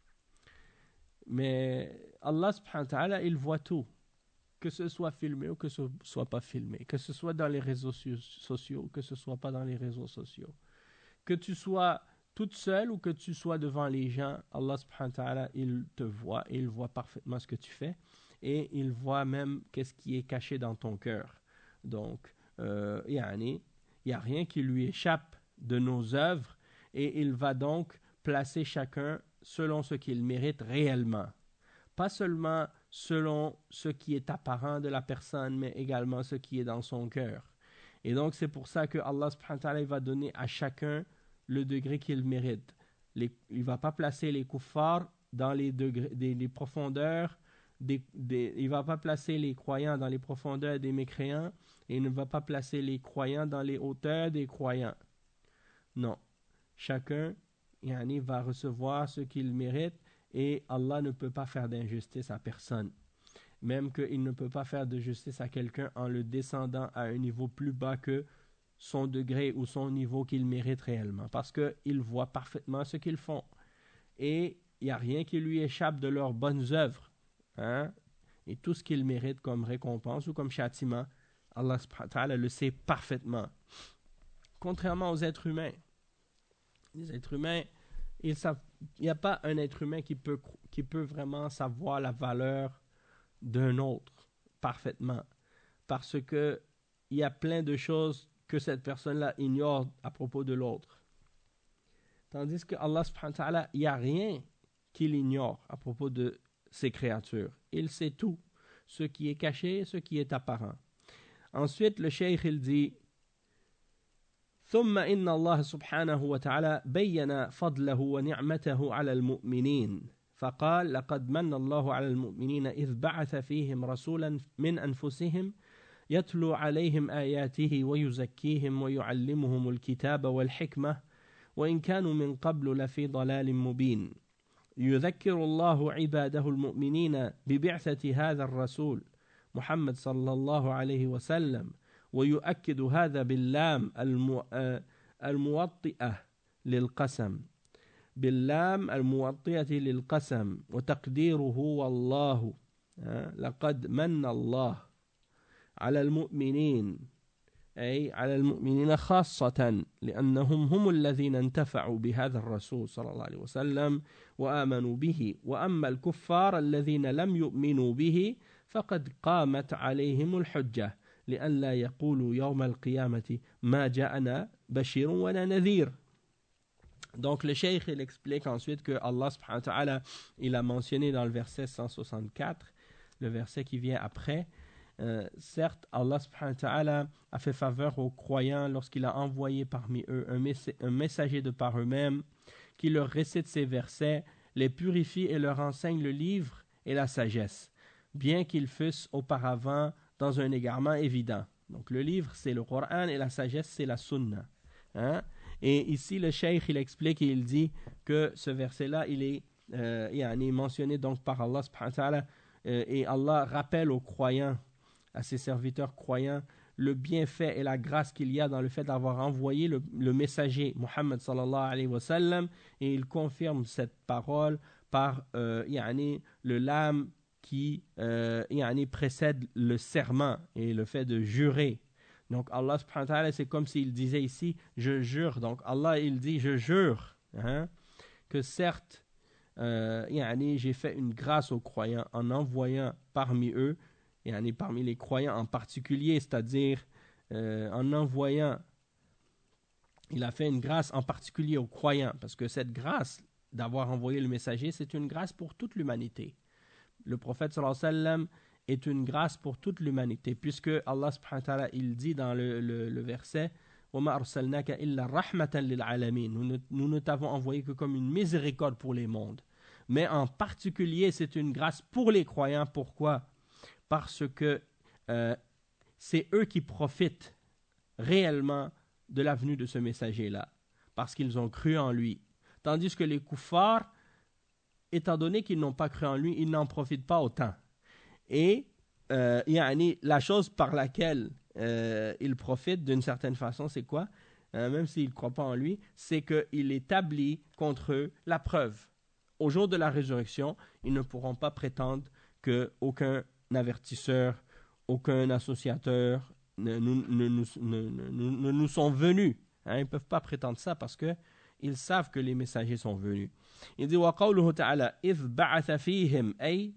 Mais Allah subhanahu wa ta'ala, il voit tout. Que ce soit filmé ou que ce soit pas filmé. Que ce soit dans les réseaux sociaux ou que ce soit pas dans les réseaux sociaux. Que tu sois toute seule ou que tu sois devant les gens, Allah subhanahu wa ta'ala, il te voit et il voit parfaitement ce que tu fais. Et il voit même qu'est-ce qui est caché dans ton cœur. Donc, il n'y a rien qui lui échappe de nos œuvres. Et il va donc placer chacun selon ce qu'il mérite réellement. Pas seulement selon ce qui est apparent de la personne, mais également ce qui est dans son cœur. Et donc c'est pour ça que Allah subhanahu wa ta'ala va donner à chacun le degré qu'il mérite. Il ne va pas placer les kuffars dans les degrés, les profondeurs, il ne va pas placer les croyants dans les profondeurs des mécréants, et il ne va pas placer les croyants dans les hauteurs des croyants. Non. Chacun va recevoir ce qu'il mérite et Allah ne peut pas faire d'injustice à personne. Même qu'il ne peut pas faire de justice à quelqu'un en le descendant à un niveau plus bas que son degré ou son niveau qu'il mérite réellement. Parce qu'il voit parfaitement ce qu'ils font. Et il n'y a rien qui lui échappe de leurs bonnes œuvres. Hein? Et tout ce qu'ils méritent comme récompense ou comme châtiment, Allah subhanahu wa ta'ala le sait parfaitement. Contrairement aux êtres humains. Les êtres humains, il n'y a pas un être humain qui peut vraiment savoir la valeur d'un autre parfaitement. Parce qu'il y a plein de choses que cette personne-là ignore à propos de l'autre. Tandis que Allah subhanahu wa ta'ala, il n'y a rien qu'il ignore à propos de ses créatures. Il sait tout, ce qui est caché et ce qui est apparent. Ensuite, le cheikh il dit ثم إن الله سبحانه وتعالى بين فضله ونعمته على المؤمنين فقال لقد من الله على المؤمنين إذ بعث فيهم رسولا من أنفسهم يتلو عليهم آياته ويزكيهم ويعلمهم الكتاب والحكمة وإن كانوا من قبل لفي ضلال مبين يذكر الله عباده المؤمنين ببعثة هذا الرسول محمد صلى الله عليه وسلم ويؤكد هذا باللام الموطئة للقسم باللام الموطئة للقسم وتقديره والله لقد من الله على المؤمنين أي على المؤمنين خاصة لأنهم هم الذين انتفعوا بهذا الرسول صلى الله عليه وسلم وآمنوا به وأما الكفار الذين لم يؤمنوا به فقد قامت عليهم الحجة لئلا يقولوا يوم القيامة ما جاءنا بشير ولا نذير. Donc le cheikh il explique ensuite que Allah subhanahu wa ta'ala il a mentionné dans le verset 164, le verset qui vient après, certes Allah subhanahu wa ta'ala a fait faveur aux croyants lorsqu'il a envoyé parmi eux un messager de par eux-mêmes qui leur récite ces versets, les purifie et leur enseigne le livre et la sagesse, bien qu'ils fussent auparavant dans un égarement évident. Donc le livre c'est le Coran et la sagesse c'est la Sunna. Hein? Et ici le cheikh il explique et il dit que ce verset là il est mentionné donc par Allah subhanahu wa ta'ala et Allah rappelle aux croyants, à ses serviteurs croyants, le bienfait et la grâce qu'il y a dans le fait d'avoir envoyé le messager Muhammad sallallahu alayhi wa sallam, et il confirme cette parole par le lam qui précède le serment et le fait de jurer. Donc Allah subhanahu wa ta'ala, c'est comme s'il disait ici, je jure. Donc Allah, il dit, je jure, que certes, j'ai fait une grâce aux croyants en envoyant parmi eux, parmi les croyants en particulier, c'est-à-dire en envoyant, il a fait une grâce en particulier aux croyants, parce que cette grâce d'avoir envoyé le messager, c'est une grâce pour toute l'humanité. Le prophète sallallahu alayhi wa sallam est une grâce pour toute l'humanité, puisque Allah subhanahu wa ta'ala, il dit dans le verset وَمَا أَرْسَلْنَاكَ إِلَّا رَحْمَةً لِلْعَالَمِينَ. Nous ne t'avons envoyé que comme une miséricorde pour les mondes. Mais en particulier, c'est une grâce pour les croyants. Pourquoi? Parce que c'est eux qui profitent réellement de la venue de ce messager-là, parce qu'ils ont cru en lui. Tandis que les kuffars, étant donné qu'ils n'ont pas cru en lui, ils n'en profitent pas autant. Et la chose par laquelle ils profitent d'une certaine façon, c'est quoi? Même s'ils ne croient pas en lui, c'est qu'il établit contre eux la preuve. Au jour de la résurrection, ils ne pourront pas prétendre qu'aucun avertisseur, aucun associateur ne nous sont venus. Ils ne peuvent pas prétendre ça parce qu'ils savent que les messagers sont venus. Il dit وَقَوْلُهُ تَعَالَى إِذْ بَعَثَ فِيهِمْ أي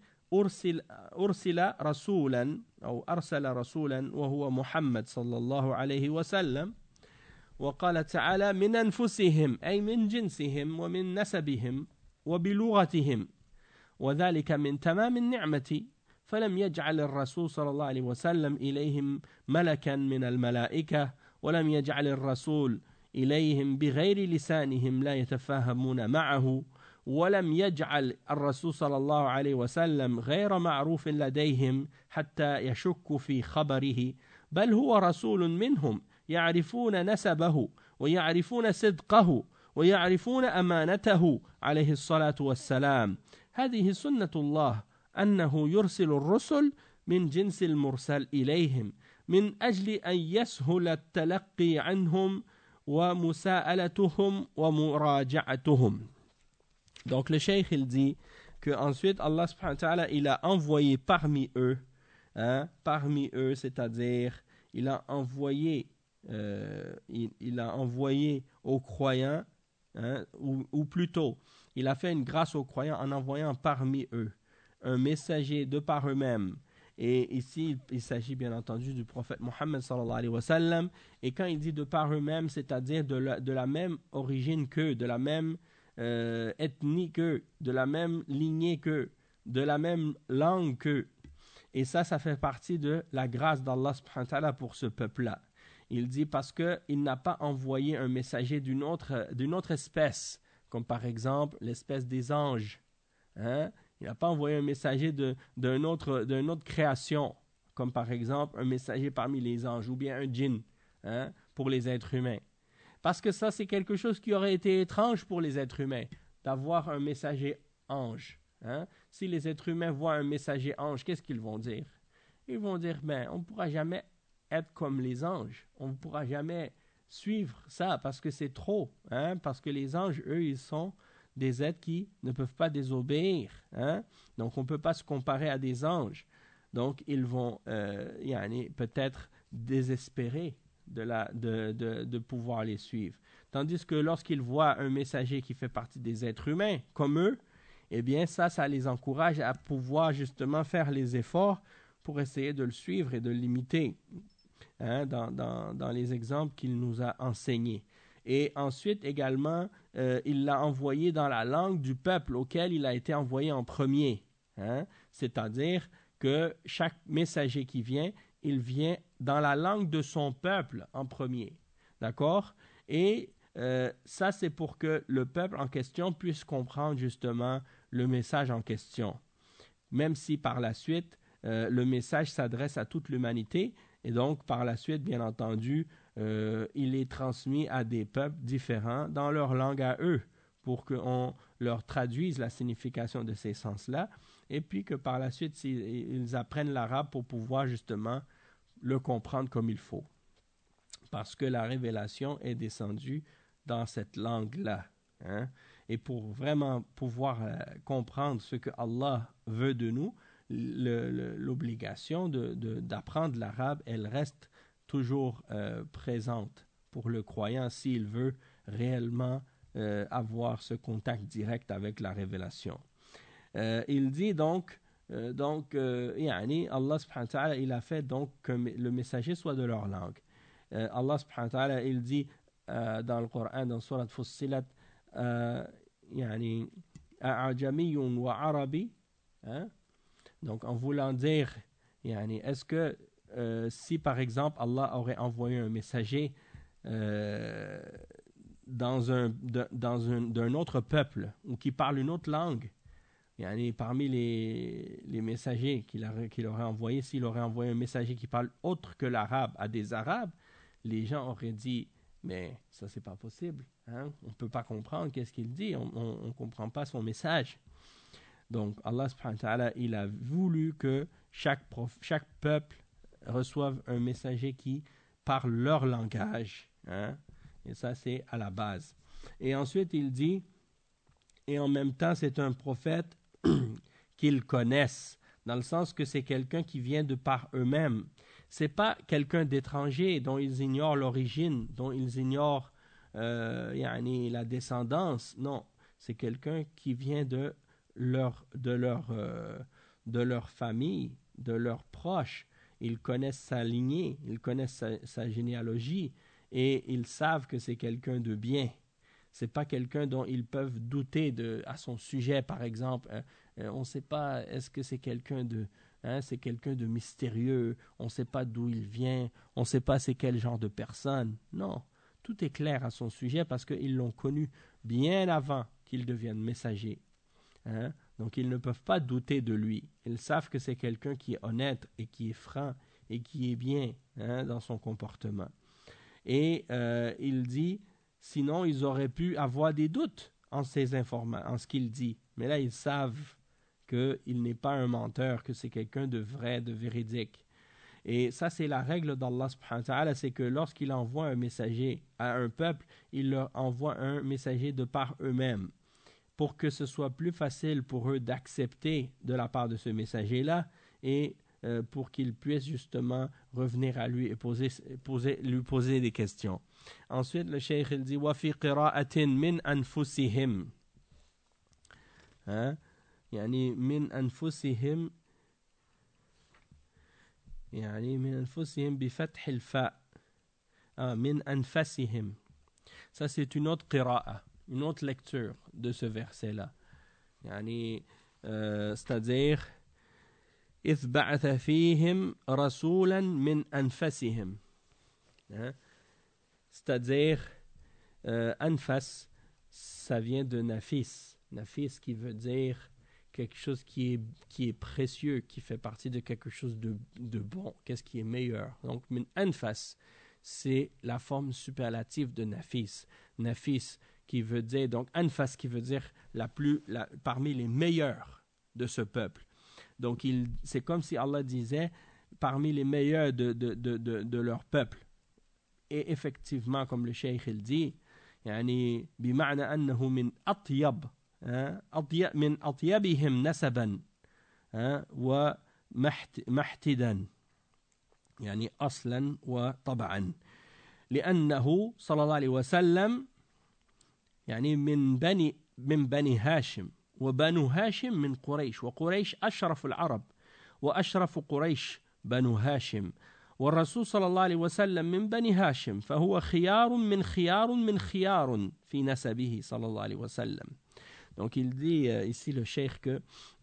أرسل رسولا أو أرسل رسولا وهو محمد صلى الله عليه وسلم. وقال تعالى من أنفسهم أي من جنسهم ومن نسبهم وبلغتهم وذلك من تمام النعمة فلم يجعل الرسول صلى الله عليه وسلم إليهم ملكا من الملائكة ولم يجعل الرسول إليهم بغير لسانهم لا يتفاهمون معه ولم يجعل الرسول صلى الله عليه وسلم غير معروف لديهم حتى يشكوا في خبره بل هو رسول منهم يعرفون نسبه ويعرفون صدقه ويعرفون أمانته عليه الصلاة والسلام. هذه سنة الله أنه يرسل الرسل من جنس المرسل إليهم من أجل أن يسهل التلقي عنهم ومساءلتهم ومراجعتهم. Donc le cheikh il dit que ensuite Allah subhanahu wa ta'ala il a envoyé parmi eux, c'est-à-dire il a envoyé aux croyants, ou plutôt il a fait une grâce aux croyants en envoyant parmi eux un messager de par eux-mêmes. Et ici, il s'agit bien entendu du prophète Mohammed sallallahu alayhi wa sallam. Et quand il dit de par eux-mêmes, c'est-à-dire de la même origine qu'eux, de la même ethnie qu'eux, de la même lignée qu'eux, de la même langue qu'eux. Et ça fait partie de la grâce d'Allah subhanahu wa ta'ala pour ce peuple-là. Il dit parce qu'il n'a pas envoyé un messager d'une autre espèce, comme par exemple l'espèce des anges. Il n'a pas envoyé un messager d'une autre création, comme par exemple un messager parmi les anges, ou bien un djinn, pour les êtres humains. Parce que ça, c'est quelque chose qui aurait été étrange pour les êtres humains, d'avoir un messager ange. Si les êtres humains voient un messager ange, qu'est-ce qu'ils vont dire? Ils vont dire, on ne pourra jamais être comme les anges. On ne pourra jamais suivre ça parce que c'est trop. Parce que les anges, eux, ils sont des êtres qui ne peuvent pas désobéir. Donc, on ne peut pas se comparer à des anges. Donc, ils vont peut-être désespérer de pouvoir les suivre. Tandis que lorsqu'ils voient un messager qui fait partie des êtres humains, comme eux, eh bien, ça les encourage à pouvoir justement faire les efforts pour essayer de le suivre et de l'imiter dans les exemples qu'il nous a enseignés. Et ensuite, également, il l'a envoyé dans la langue du peuple auquel il a été envoyé en premier. C'est-à-dire que chaque messager qui vient, il vient dans la langue de son peuple en premier. D'accord? Et ça, c'est pour que le peuple en question puisse comprendre justement le message en question. Même si par la suite, le message s'adresse à toute l'humanité, et donc par la suite, bien entendu, il est transmis à des peuples différents dans leur langue à eux, pour qu'on leur traduise la signification de ces sens-là, et puis que par la suite, ils apprennent l'arabe pour pouvoir justement le comprendre comme il faut. Parce que la révélation est descendue dans cette langue-là. Et pour vraiment pouvoir comprendre ce que Allah veut de nous, l'obligation d'apprendre l'arabe, elle reste toujours présente pour le croyant s'il veut réellement avoir ce contact direct avec la révélation. Il dit donc, yani, Allah subhanahu wa ta'ala, il a fait donc que le messager soit de leur langue. Allah subhanahu wa ta'ala, il dit dans le Coran, dans Surat Fussilat, yani, a'jamiyyun wa arabi, hein? Donc en voulant dire, yani, est-ce que si par exemple Allah aurait envoyé un messager d'un autre peuple ou qui parle une autre langue, yani, parmi les messagers qu'il aurait envoyé, s'il aurait envoyé un messager qui parle autre que l'arabe à des arabes, les gens auraient dit mais ça c'est pas possible, hein? On peut pas comprendre qu'est-ce qu'il dit, on comprend pas son message. Donc Allah subhanahu wa ta'ala, il a voulu que chaque peuple reçoive un messager qui parle leur langage, hein? Et ça c'est à la base. Et ensuite il dit, et en même temps c'est un prophète qu'ils connaissent, dans le sens que c'est quelqu'un qui vient de par eux-mêmes. C'est pas quelqu'un d'étranger dont ils ignorent l'origine, dont ils ignorent yani, la descendance. Non, c'est quelqu'un qui vient de leur famille, de leurs proches. Ils connaissent sa lignée, ils connaissent sa généalogie et ils savent que c'est quelqu'un de bien. C'est pas quelqu'un dont ils peuvent douter à son sujet, par exemple. On ne sait pas, est-ce que c'est quelqu'un c'est quelqu'un de mystérieux, on ne sait pas d'où il vient, on ne sait pas c'est quel genre de personne. Non, tout est clair à son sujet parce qu'ils l'ont connu bien avant qu'il devienne messager. Hein? Donc ils ne peuvent pas douter de lui. Ils savent que c'est quelqu'un qui est honnête et qui est franc et qui est bien, hein, dans son comportement. Et il dit, sinon ils auraient pu avoir des doutes en ce qu'il dit. Mais là ils savent qu'il n'est pas un menteur, que c'est quelqu'un de vrai, de véridique. Et ça, c'est la règle d'Allah subhanahu wa ta'ala, c'est que lorsqu'il envoie un messager à un peuple, il leur envoie un messager de par eux-mêmes, pour que ce soit plus facile pour eux d'accepter de la part de ce messager-là, et pour qu'ils puissent justement revenir à lui et lui poser des questions. Ensuite, le cheikh il dit « Wa fi qira'atin min anfusihim » يعني من أنفسهم بفتح الفاء من أنفسهم. Ça c'est une autre qira'a, une autre lecture de ce verset-là. C'est-à-dire إذ بعث فيهم رسولا من أنفسهم. C'est-à-dire anfas, ça vient de nafis. Nafis qui veut dire quelque chose qui est précieux, qui fait partie de quelque chose de bon, qu'est-ce qui est meilleur. Donc, min anfas, c'est la forme superlative de nafis. Nafis qui veut dire, donc anfas qui veut dire parmi les meilleurs de ce peuple. Donc, c'est comme si Allah disait parmi les meilleurs de leur peuple. Et effectivement, comme le cheikh il dit, يعني بمعنى أنه من أطيب من أطيبهم نسبا ومحتدا يعني أصلا وطبعا لأنه صلى الله عليه وسلم يعني من بني هاشم وبنو هاشم من قريش وقريش أشرف العرب وأشرف قريش بنو هاشم والرسول صلى الله عليه وسلم من بني هاشم فهو خيار من خيار من خيار في نسبه صلى الله عليه وسلم. Donc il dit ici le cheikh que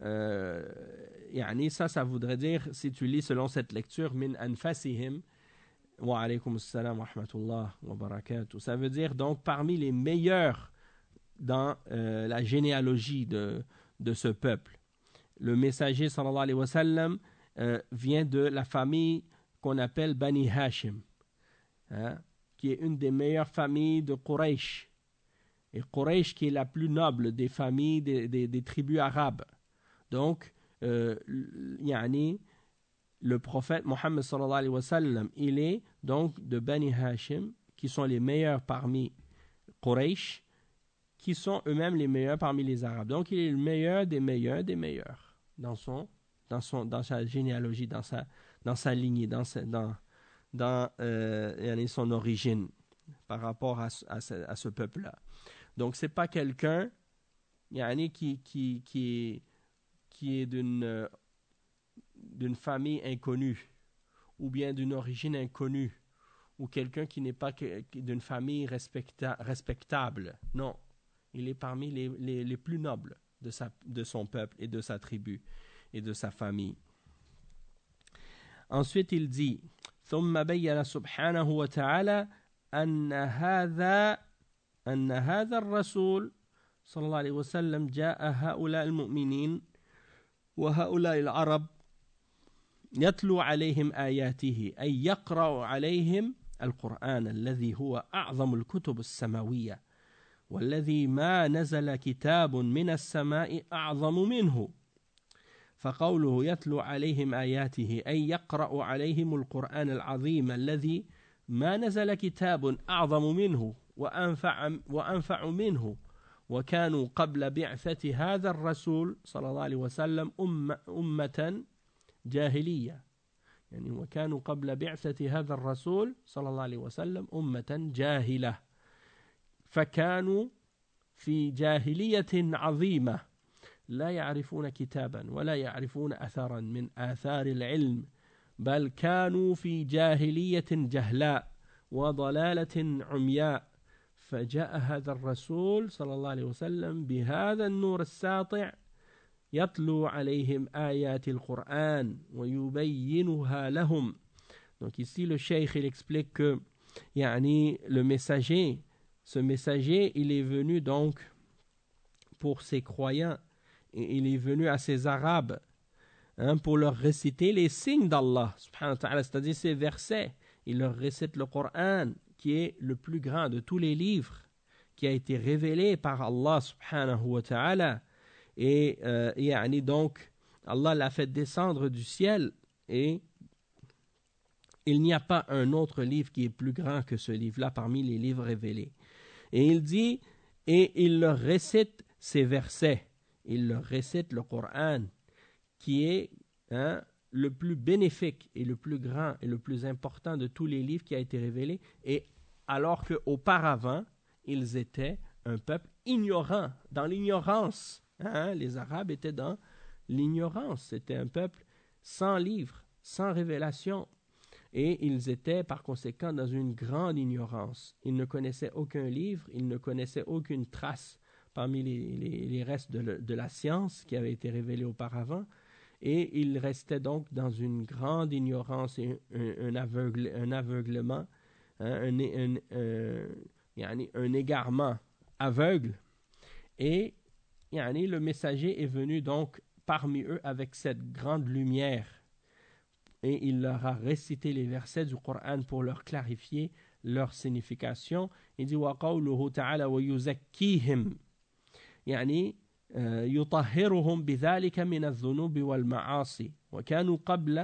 ça voudrait dire, si tu lis selon cette lecture, min anfasihim wa alaykum assalam wa rahmatullah wa barakatuh, ça veut dire donc parmi les meilleurs dans la généalogie de ce peuple. Le messager sallallahu alayhi wa sallam vient de la famille qu'on appelle Bani Hashim, qui est une des meilleures familles de Quraysh. Et Quraysh qui est la plus noble des familles des tribus arabes. Donc, le prophète Mohammed sallallahu alayhi wa sallam, il est donc de Bani Hashim, qui sont les meilleurs parmi Quraysh, qui sont eux-mêmes les meilleurs parmi les Arabes. Donc, il est le meilleur des meilleurs des meilleurs dans sa généalogie, dans sa lignée, dans dans son origine par rapport à ce peuple-là. Donc, ce n'est pas quelqu'un qui est d'une famille inconnue ou bien d'une origine inconnue ou quelqu'un qui n'est pas d'une famille respectable. Non, il est parmi les plus nobles de son peuple et de sa tribu et de sa famille. Ensuite, il dit ثم بين سبحانه وتعالى أن هذا الرسول صلى الله عليه وسلم جاء هؤلاء المؤمنين وهؤلاء العرب يتلو عليهم آياته أي يقرأ عليهم القرآن الذي هو أعظم الكتب السماوية والذي ما نزل كتاب من السماء أعظم منه فقوله يتلو عليهم آياته أي يقرأ عليهم القرآن العظيم الذي ما نزل كتاب أعظم منه وأنفع منه وكانوا قبل بعثة هذا الرسول صلى الله عليه وسلم أمة جاهلية يعني وكانوا قبل بعثة هذا الرسول صلى الله عليه وسلم أمة جاهلة فكانوا في جاهلية عظيمة لا يعرفون كتابا ولا يعرفون أثرا من آثار العلم بل كانوا في جاهلية جهلاء وضلالة عمياء فجاء هذا الرسول صلى الله عليه وسلم بهذا النور الساطع يتلو عليهم آيات القرآن ويبينها لهم. Donc ici le cheikh il explique que le messager, ce messager il est venu donc pour ses croyants et il est venu à ces Arabes pour leur réciter les signes d'Allah subhanahu wa ta'ala, c'est-à-dire ces versets. Il leur récite le Coran qui est le plus grand de tous les livres qui a été révélé par Allah subhanahu wa ta'ala et donc Allah l'a fait descendre du ciel et il n'y a pas un autre livre qui est plus grand que ce livre-là parmi les livres révélés. Et il dit, et il leur récite ces versets, il leur récite le Coran qui est le plus bénéfique et le plus grand et le plus important de tous les livres qui a été révélé, et alors qu'auparavant, ils étaient un peuple ignorant, dans l'ignorance. Les Arabes étaient dans l'ignorance, c'était un peuple sans livre, sans révélation, et ils étaient par conséquent dans une grande ignorance. Ils ne connaissaient aucun livre, ils ne connaissaient aucune trace parmi les restes de la science qui avait été révélée auparavant, et ils restaient donc dans une grande ignorance et un aveuglement, un égarement aveugle. Et le messager est venu donc parmi eux avec cette grande lumière et il leur a récité les versets du Coran pour leur clarifier leur signification. Il dit وَقَوْلُهُ تَعَالَى وَيُزَكِّيهِمْ يطهرهم بذلك من الذنوب والمعاصي وكانوا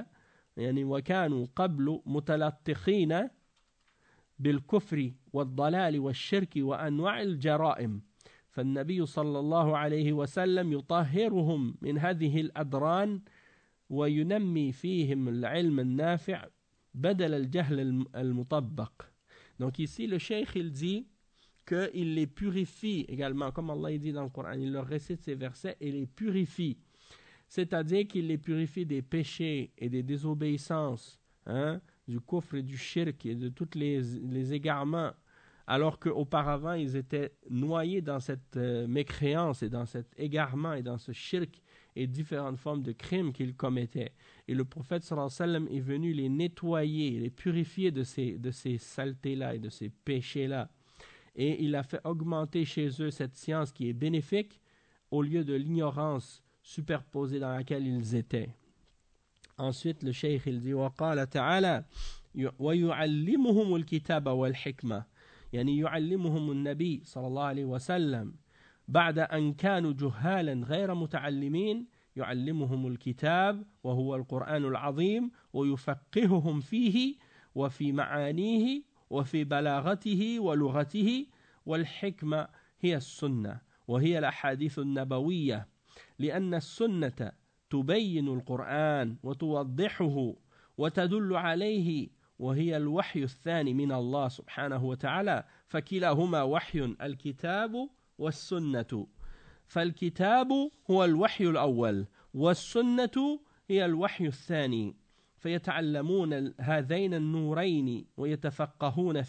قبل متلطخين بالكفر والضلال والشرك وأنواع الجرائم فالنبي صلى الله عليه وسلم يطهرهم من هذه الأدران وينمي فيهم العلم النافع بدل الجهل المطبق. Donc ici le cheikh il dit qu'il les purifie également, comme Allah dit dans le Coran, il leur récite ces versets et les purifie, c'est-à-dire qu'il les purifie des péchés et des désobéissances, du kufr et du shirk et de tous les égarements, alors qu'auparavant ils étaient noyés dans cette mécréance et dans cet égarement et dans ce shirk et différentes formes de crimes qu'ils commettaient. Et le prophète sallallahu alayhi wa sallam est venu les nettoyer, les purifier de ces saletés-là et de ces péchés-là. Et il a fait augmenter chez eux cette science qui est bénéfique au lieu de l'ignorance superposée dans laquelle ils étaient. Ensuite, le cheikh il dit وقال تعالى ويعلمهم الكتاب والحكمة يعلمهم النبي صلى الله عليه وسلم بعد أن كانوا جهالا غير متعلمين يعلمهم الكتاب وهو القرآن العظيم ويفقههم فيه وفي معانيه وفي بلاغته ولغته والحكمة هي السنة وهي الأحاديث النبوية لأن السنة تبين القرآن وتوضحه وتدل عليه وهي الوحي الثاني من الله سبحانه وتعالى فكلاهما وحي الكتاب والسنة فالكتاب هو الوحي الأول والسنة هي الوحي الثاني فيتعلمون هذين النورين ويتفقهون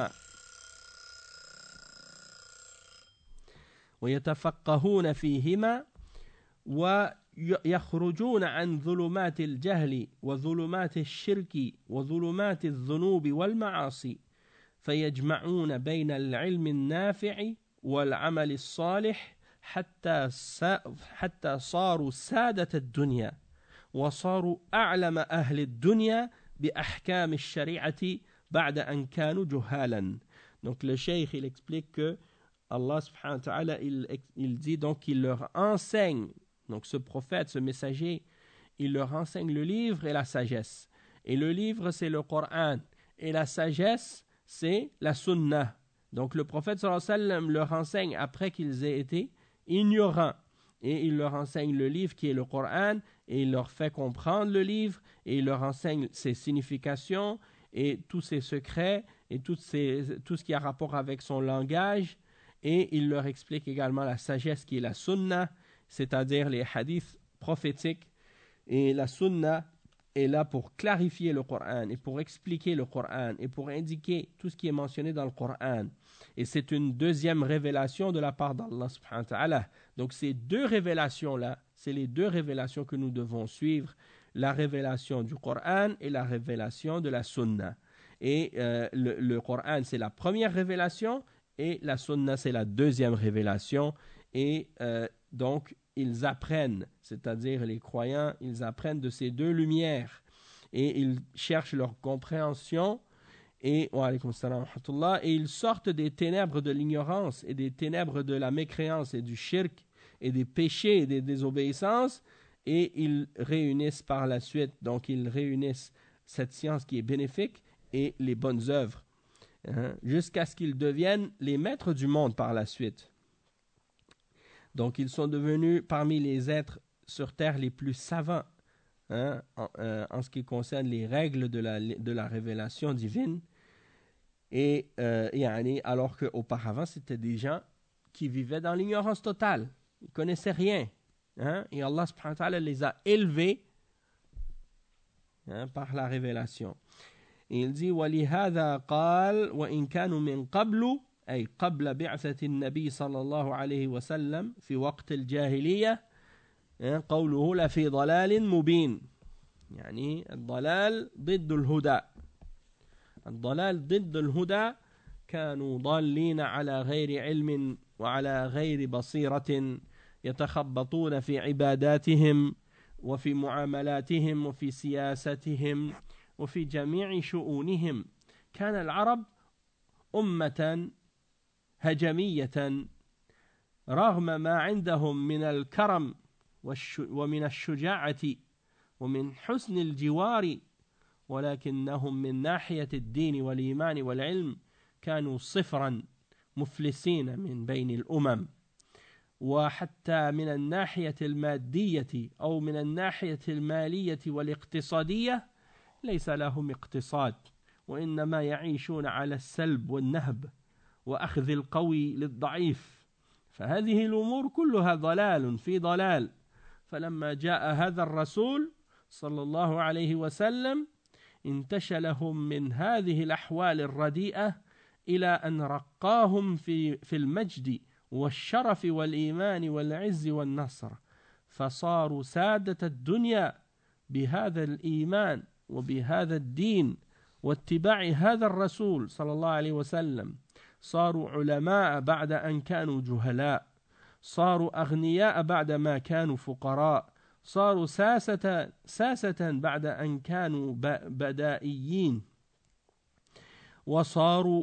فيهما ويخرجون عن ظلمات الجهل وظلمات الشرك وظلمات الذنوب والمعاصي فيجمعون بين العلم النافع والعمل الصالح حتى صاروا سادة الدنيا وصاروا أعلم أهل الدنيا بأحكام الشريعة بعد أن كانوا جهالا. Donc le cheikh il explique que Allah subhanahu wa ta'ala il dit donc qu'il leur enseigne, donc ce prophète, ce messager, il leur enseigne le livre et la sagesse. Et le livre c'est le Coran et la sagesse c'est la Sunna. Donc le prophète sallallahu alayhi wa sallam leur enseigne après qu'ils aient été ignorants. Et il leur enseigne le livre qui est le Coran et il leur fait comprendre le livre et il leur enseigne ses significations et tous ses secrets et tout ce qui a rapport avec son langage et il leur explique également la sagesse qui est la Sunna, c'est-à-dire les hadiths prophétiques. Et la Sunna est là pour clarifier le Coran et pour expliquer le Coran et pour indiquer tout ce qui est mentionné dans le Coran. Et c'est une deuxième révélation de la part d'Allah subhanahu wa ta'ala. Donc ces deux révélations-là, c'est les deux révélations que nous devons suivre, la révélation du Coran et la révélation de la Sunna. Et le Coran, c'est la première révélation et la Sunna, c'est la deuxième révélation. Et donc, ils apprennent, c'est-à-dire les croyants, ils apprennent de ces deux lumières et ils cherchent leur compréhension et ils sortent des ténèbres de l'ignorance et des ténèbres de la mécréance et du shirk et des péchés et des désobéissances et ils réunissent par la suite, donc ils réunissent cette science qui est bénéfique et les bonnes œuvres jusqu'à ce qu'ils deviennent les maîtres du monde par la suite. Donc ils sont devenus parmi les êtres sur terre les plus savants en ce qui concerne les règles de la révélation divine. Et alors qu'auparavant, c'était des gens qui vivaient dans l'ignorance totale. Ils ne connaissaient rien. Et Allah subhanahu wa ta'ala les a élevés par la révélation. Et il dit وَلِهَذَا قَالْ وَإِنْ كَانُوا مِنْ قَبْلُ أي قبل بعثة النبي صلى الله عليه وسلم في وقت الجاهلية قوله لفي ضلال مبين يعني الضلال ضد الهدى الضلال ضد الهدى كانوا ضالين على غير علم وعلى غير بصيرة يتخبطون في عباداتهم وفي معاملاتهم وفي سياستهم وفي جميع شؤونهم. كان العرب أمة هجمية رغم ما عندهم من الكرم ومن الشجاعة ومن حسن الجوار ولكنهم من ناحية الدين والإيمان والعلم كانوا صفرا مفلسين من بين الأمم. وحتى من الناحية المادية أو من الناحية المالية والاقتصادية ليس لهم اقتصاد وإنما يعيشون على السلب والنهب وأخذ القوي للضعيف. فهذه الأمور كلها ضلال في ضلال. فلما جاء هذا الرسول صلى الله عليه وسلم انتشلهم من هذه الأحوال الرديئة إلى أن رقاهم في المجد والشرف والإيمان والعز والنصر فصاروا سادة الدنيا بهذا الإيمان وبهذا الدين واتباع هذا الرسول صلى الله عليه وسلم. صاروا علماء بعد أن كانوا جهلاء، صاروا أغنياء بعد ما كانوا فقراء، صاروا ساسة بعد أن كانوا بدائيين، وصاروا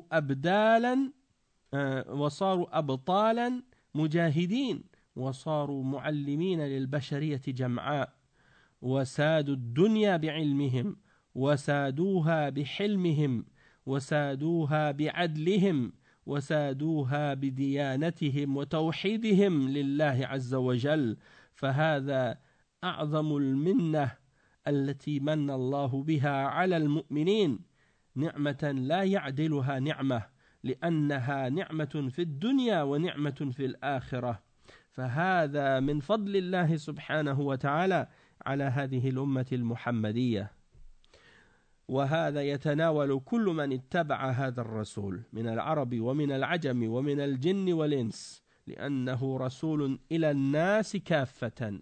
أبطالا مجاهدين، وصاروا معلمين للبشرية جمعاء، وسادوا الدنيا بعلمهم، وسادوها بحلمهم، وسادوها بعدلهم، وسادوها بديانتهم وتوحيدهم لله عز وجل. فهذا أعظم المنة التي من الله بها على المؤمنين نعمة لا يعدلها نعمة لأنها نعمة في الدنيا ونعمة في الآخرة فهذا من فضل الله سبحانه وتعالى على هذه الأمة المحمدية وهذا يتناول كل من اتبع هذا الرسول من العرب ومن العجم ومن الجن والإنس لأنه رسول إلى الناس كافة.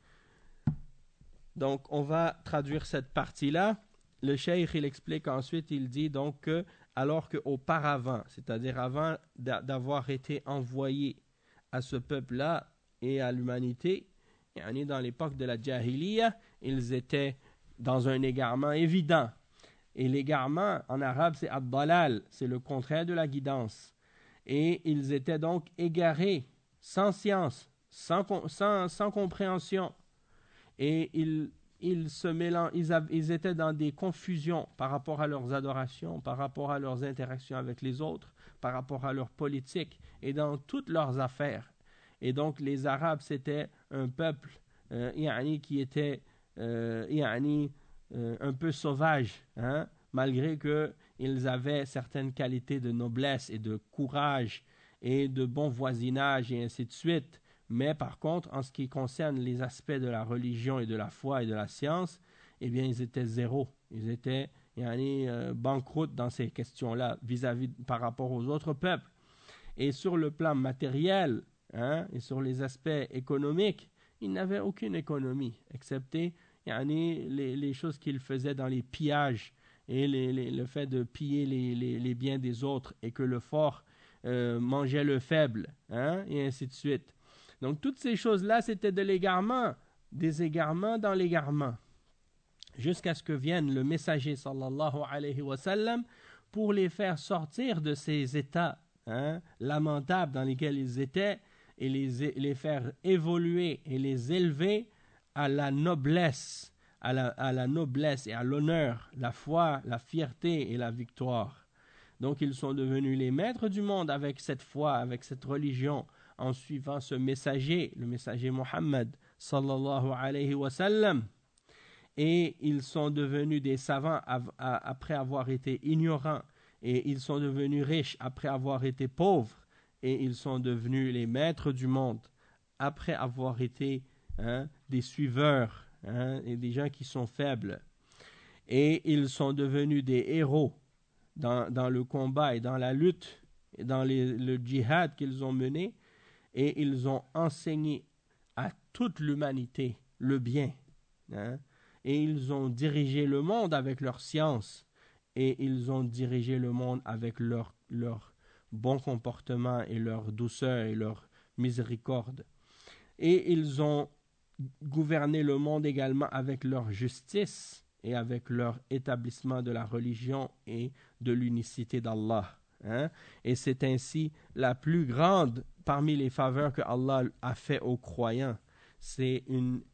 Donc on va traduire cette partie-là. Le cheikh il explique ensuite, il dit donc que alors qu'auparavant, c'est-à-dire avant d'avoir été envoyé à ce peuple-là et à l'humanité, dans l'époque de la Jahiliya, ils étaient dans un égarement évident. Et l'égarement, en arabe, c'est ad-dalal, c'est le contraire de la guidance. Et ils étaient donc égarés, sans science, sans compréhension. Et ils étaient dans des confusions par rapport à leurs adorations, par rapport à leurs interactions avec les autres, par rapport à leur politique et dans toutes leurs affaires. Et donc les Arabes, c'était un peuple qui était un peu sauvage, malgré qu'ils avaient certaines qualités de noblesse et de courage et de bon voisinage et ainsi de suite. Mais par contre, en ce qui concerne les aspects de la religion et de la foi et de la science, eh bien, ils étaient zéro. Ils étaient banqueroutes dans ces questions-là par rapport aux autres peuples. Et sur le plan matériel et sur les aspects économiques, ils n'avaient aucune économie, excepté les choses qu'ils faisaient dans les pillages et le fait de piller les biens des autres et que le fort mangeait le faible, et ainsi de suite. Donc toutes ces choses-là, c'était de l'égarement, des égarements dans l'égarement, jusqu'à ce que vienne le messager sallallahu alayhi wa sallam pour les faire sortir de ces états lamentables dans lesquels ils étaient et les faire évoluer et les élever à la noblesse, à la noblesse et à l'honneur, la foi, la fierté et la victoire. Donc ils sont devenus les maîtres du monde avec cette foi, avec cette religion, en suivant ce messager, le messager Mohammed sallallahu alayhi wa sallam. Et ils sont devenus des savants après avoir été ignorants, et ils sont devenus riches après avoir été pauvres, et ils sont devenus les maîtres du monde après avoir été des suiveurs et des gens qui sont faibles. Et ils sont devenus des héros dans le combat et dans la lutte et dans le djihad qu'ils ont mené, et ils ont enseigné à toute l'humanité le bien. Et ils ont dirigé le monde avec leur science, et ils ont dirigé le monde avec leur bon comportement et leur douceur et leur miséricorde. Et ils ont gouverné le monde également avec leur justice et avec leur établissement de la religion et de l'unicité d'Allah. Et c'est ainsi la plus grande parmi les faveurs que Allah a fait aux croyants. C'est une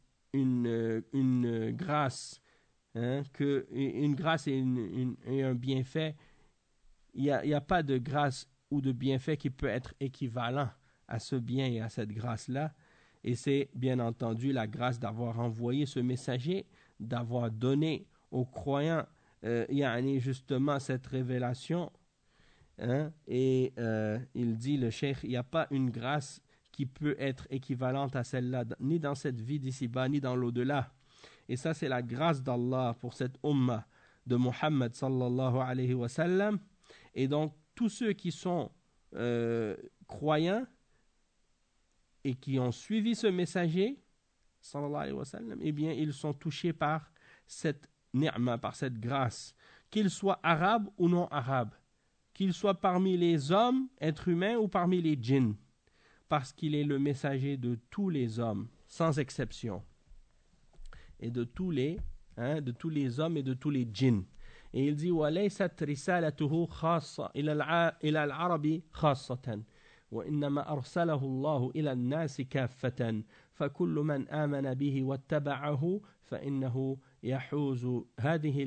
grâce, une grâce et un bienfait. Il n'y a pas de grâce ou de bienfait qui peut être équivalent à ce bien et à cette grâce-là. Et c'est bien entendu la grâce d'avoir envoyé ce messager, d'avoir donné aux croyants justement cette révélation. Et il dit, le cheikh, il n'y a pas une grâce qui peut être équivalente à celle-là, ni dans cette vie d'ici-bas, ni dans l'au-delà. Et ça, c'est la grâce d'Allah pour cette ummah de Muhammad sallallahu alayhi wa sallam. Et donc, tous ceux qui sont croyants et qui ont suivi ce messager, sallallahu alayhi wa sallam, eh bien, ils sont touchés par cette ni'ma, par cette grâce, qu'ils soient arabes ou non arabes, qu'ils soient parmi les hommes, êtres humains, ou parmi les djinns, parce qu'il est le messager de tous les hommes, sans exception, et de tous les hommes et de tous les djinns. Et il dit وَلَيْسَتْ رِسَالَتُهُ خَاصَّةً إِلَى الْعَرَبِ خَاصَّةً وإنما أرسله الله إلى الناس كافة فكل من آمن به واتبعه فإنه يحوز هذه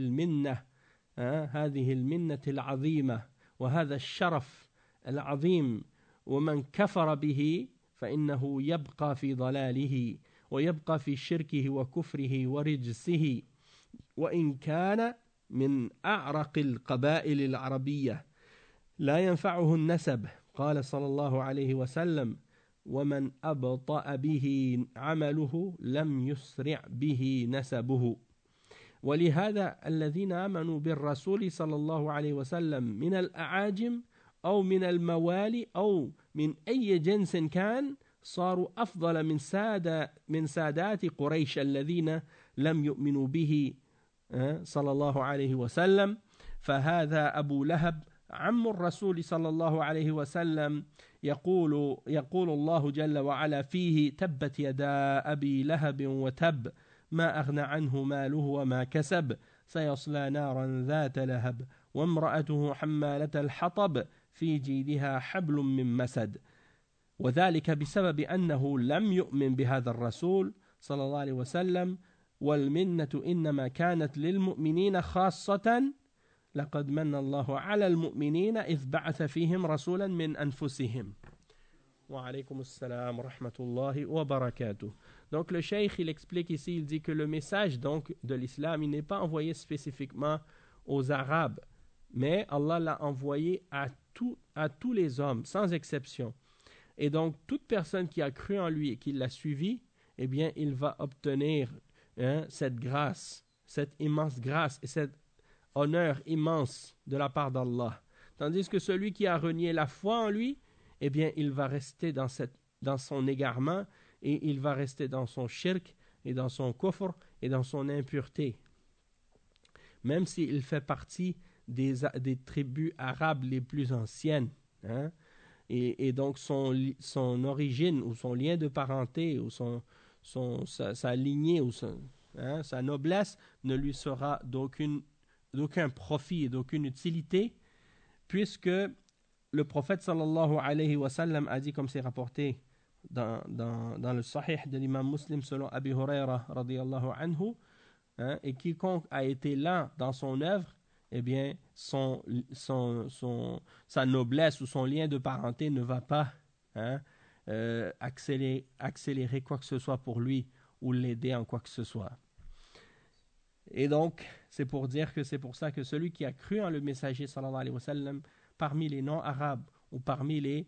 المنة العظيمة وهذا الشرف العظيم ومن كفر به فإنه يبقى في ضلاله ويبقى في شركه وكفره ورجسه وإن كان من أعرق القبائل العربية لا ينفعه النسب. قال صلى الله عليه وسلم: ومن أبطأ به عمله لم يسرع به نسبه. ولهذا الذين آمنوا بالرسول صلى الله عليه وسلم من الأعاجم أو من الموالي أو من أي جنس كان صاروا أفضل من سادات قريش الذين لم يؤمنوا به صلى الله عليه وسلم. فهذا أبو لهب عم الرسول صلى الله عليه وسلم، يقول الله جل وعلا فيه: تبت يدا أبي لهب وتب ما أغنى عنه ماله وما كسب سيصلى نارا ذات لهب وامرأته حمالة الحطب في جيدها حبل من مسد. وذلك بسبب أنه لم يؤمن بهذا الرسول صلى الله عليه وسلم. والمنة إنما كانت للمؤمنين خاصة، لقد من الله على المؤمنين إذ بعث فيهم رسولا من أنفسهم. وعليكم السلام ورحمة الله وبركاته. Donc le cheikh il explique ici, il dit que le message donc de l'islam il n'est pas envoyé spécifiquement aux Arabes, mais Allah l'a envoyé à tous les hommes sans exception. Et donc toute personne qui a cru en lui et qui l'a suivi, eh bien il va obtenir cette grâce, cette immense grâce et cet honneur immense de la part d'Allah. Tandis que celui qui a renié la foi en lui, eh bien il va rester dans son égarement et il va rester dans son shirk et dans son kufr et dans son impureté. Même s'il fait partie des tribus arabes les plus anciennes, et donc son origine ou son lien de parenté ou sa lignée ou sa noblesse ne lui sera d'aucun profit et d'aucune utilité, puisque le prophète sallallahu alayhi wa sallam a dit, comme c'est rapporté dans le sahih de l'imam Muslim selon Abi Huraira radiyallahu anhu, et quiconque a été lent dans son œuvre, eh bien sa noblesse ou son lien de parenté ne va pas accélérer quoi que ce soit pour lui ou l'aider en quoi que ce soit. Et donc c'est pour dire que c'est pour ça que celui qui a cru en le messager sallallahu alayhi wa sallam parmi les non-arabes ou parmi les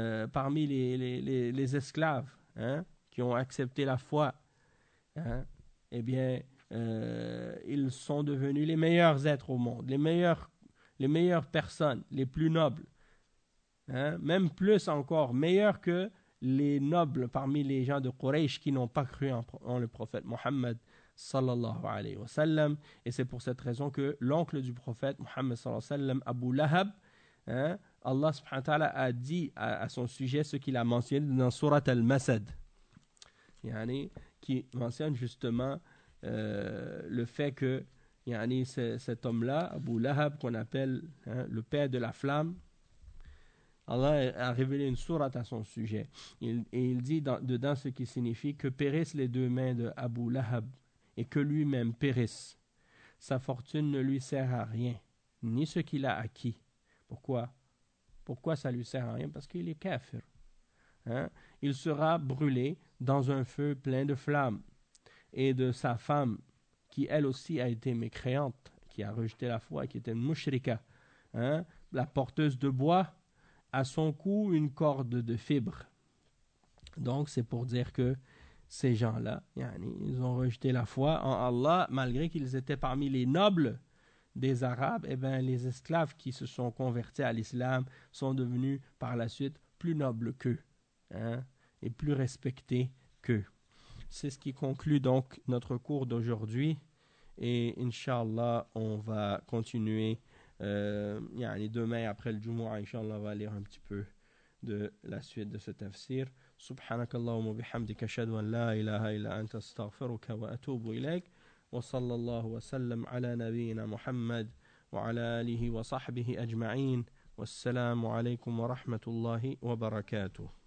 esclaves qui ont accepté la foi, eh bien ils sont devenus les meilleurs êtres au monde, les meilleures personnes, les plus nobles, même plus encore, meilleurs que les nobles parmi les gens de Quraysh qui n'ont pas cru en le prophète Mohammed sallallahu alayhi wa sallam. Et c'est pour cette raison que l'oncle du prophète Mohammed sallallahu alayhi wa sallam, Abu Lahab, Allah subhanahu wa ta'ala a dit à son sujet ce qu'il a mentionné dans Surat al-Masad, qui mentionne justement le fait que cet homme-là, Abu Lahab, qu'on appelle le père de la flamme, Allah a révélé une sourate à son sujet. Et il dit dedans ce qui signifie que périssent les deux mains de Abu Lahab et que lui-même périsse. Sa fortune ne lui sert à rien, ni ce qu'il a acquis. Pourquoi ça lui sert à rien? Parce qu'il est kafir. Il sera brûlé dans un feu plein de flammes. Et de sa femme, qui elle aussi a été mécréante, qui a rejeté la foi, qui était une mushrika, la porteuse de bois, à son cou une corde de fibres. Donc c'est pour dire que ces gens-là, ils ont rejeté la foi en Allah, malgré qu'ils étaient parmi les nobles des Arabes. Et bien les esclaves qui se sont convertis à l'islam sont devenus par la suite plus nobles qu'eux, et plus respectés qu'eux. C'est ce qui conclut donc notre cours d'aujourd'hui, et Inch'Allah on va continuer demain après le Jumu'ah. Inch'Allah on va lire un petit peu de la suite de ce tafsir. Subhanakallahumma bihamdika ashhadu an la ilaha illa anta astaghfiruka wa atubu ilayk wa sallallahu wa sallam ala nabiyyina Muhammad wa ala alihi wa sahbihi ajma'in. Wassalamu alaykum wa rahmatullahi wa barakatuh.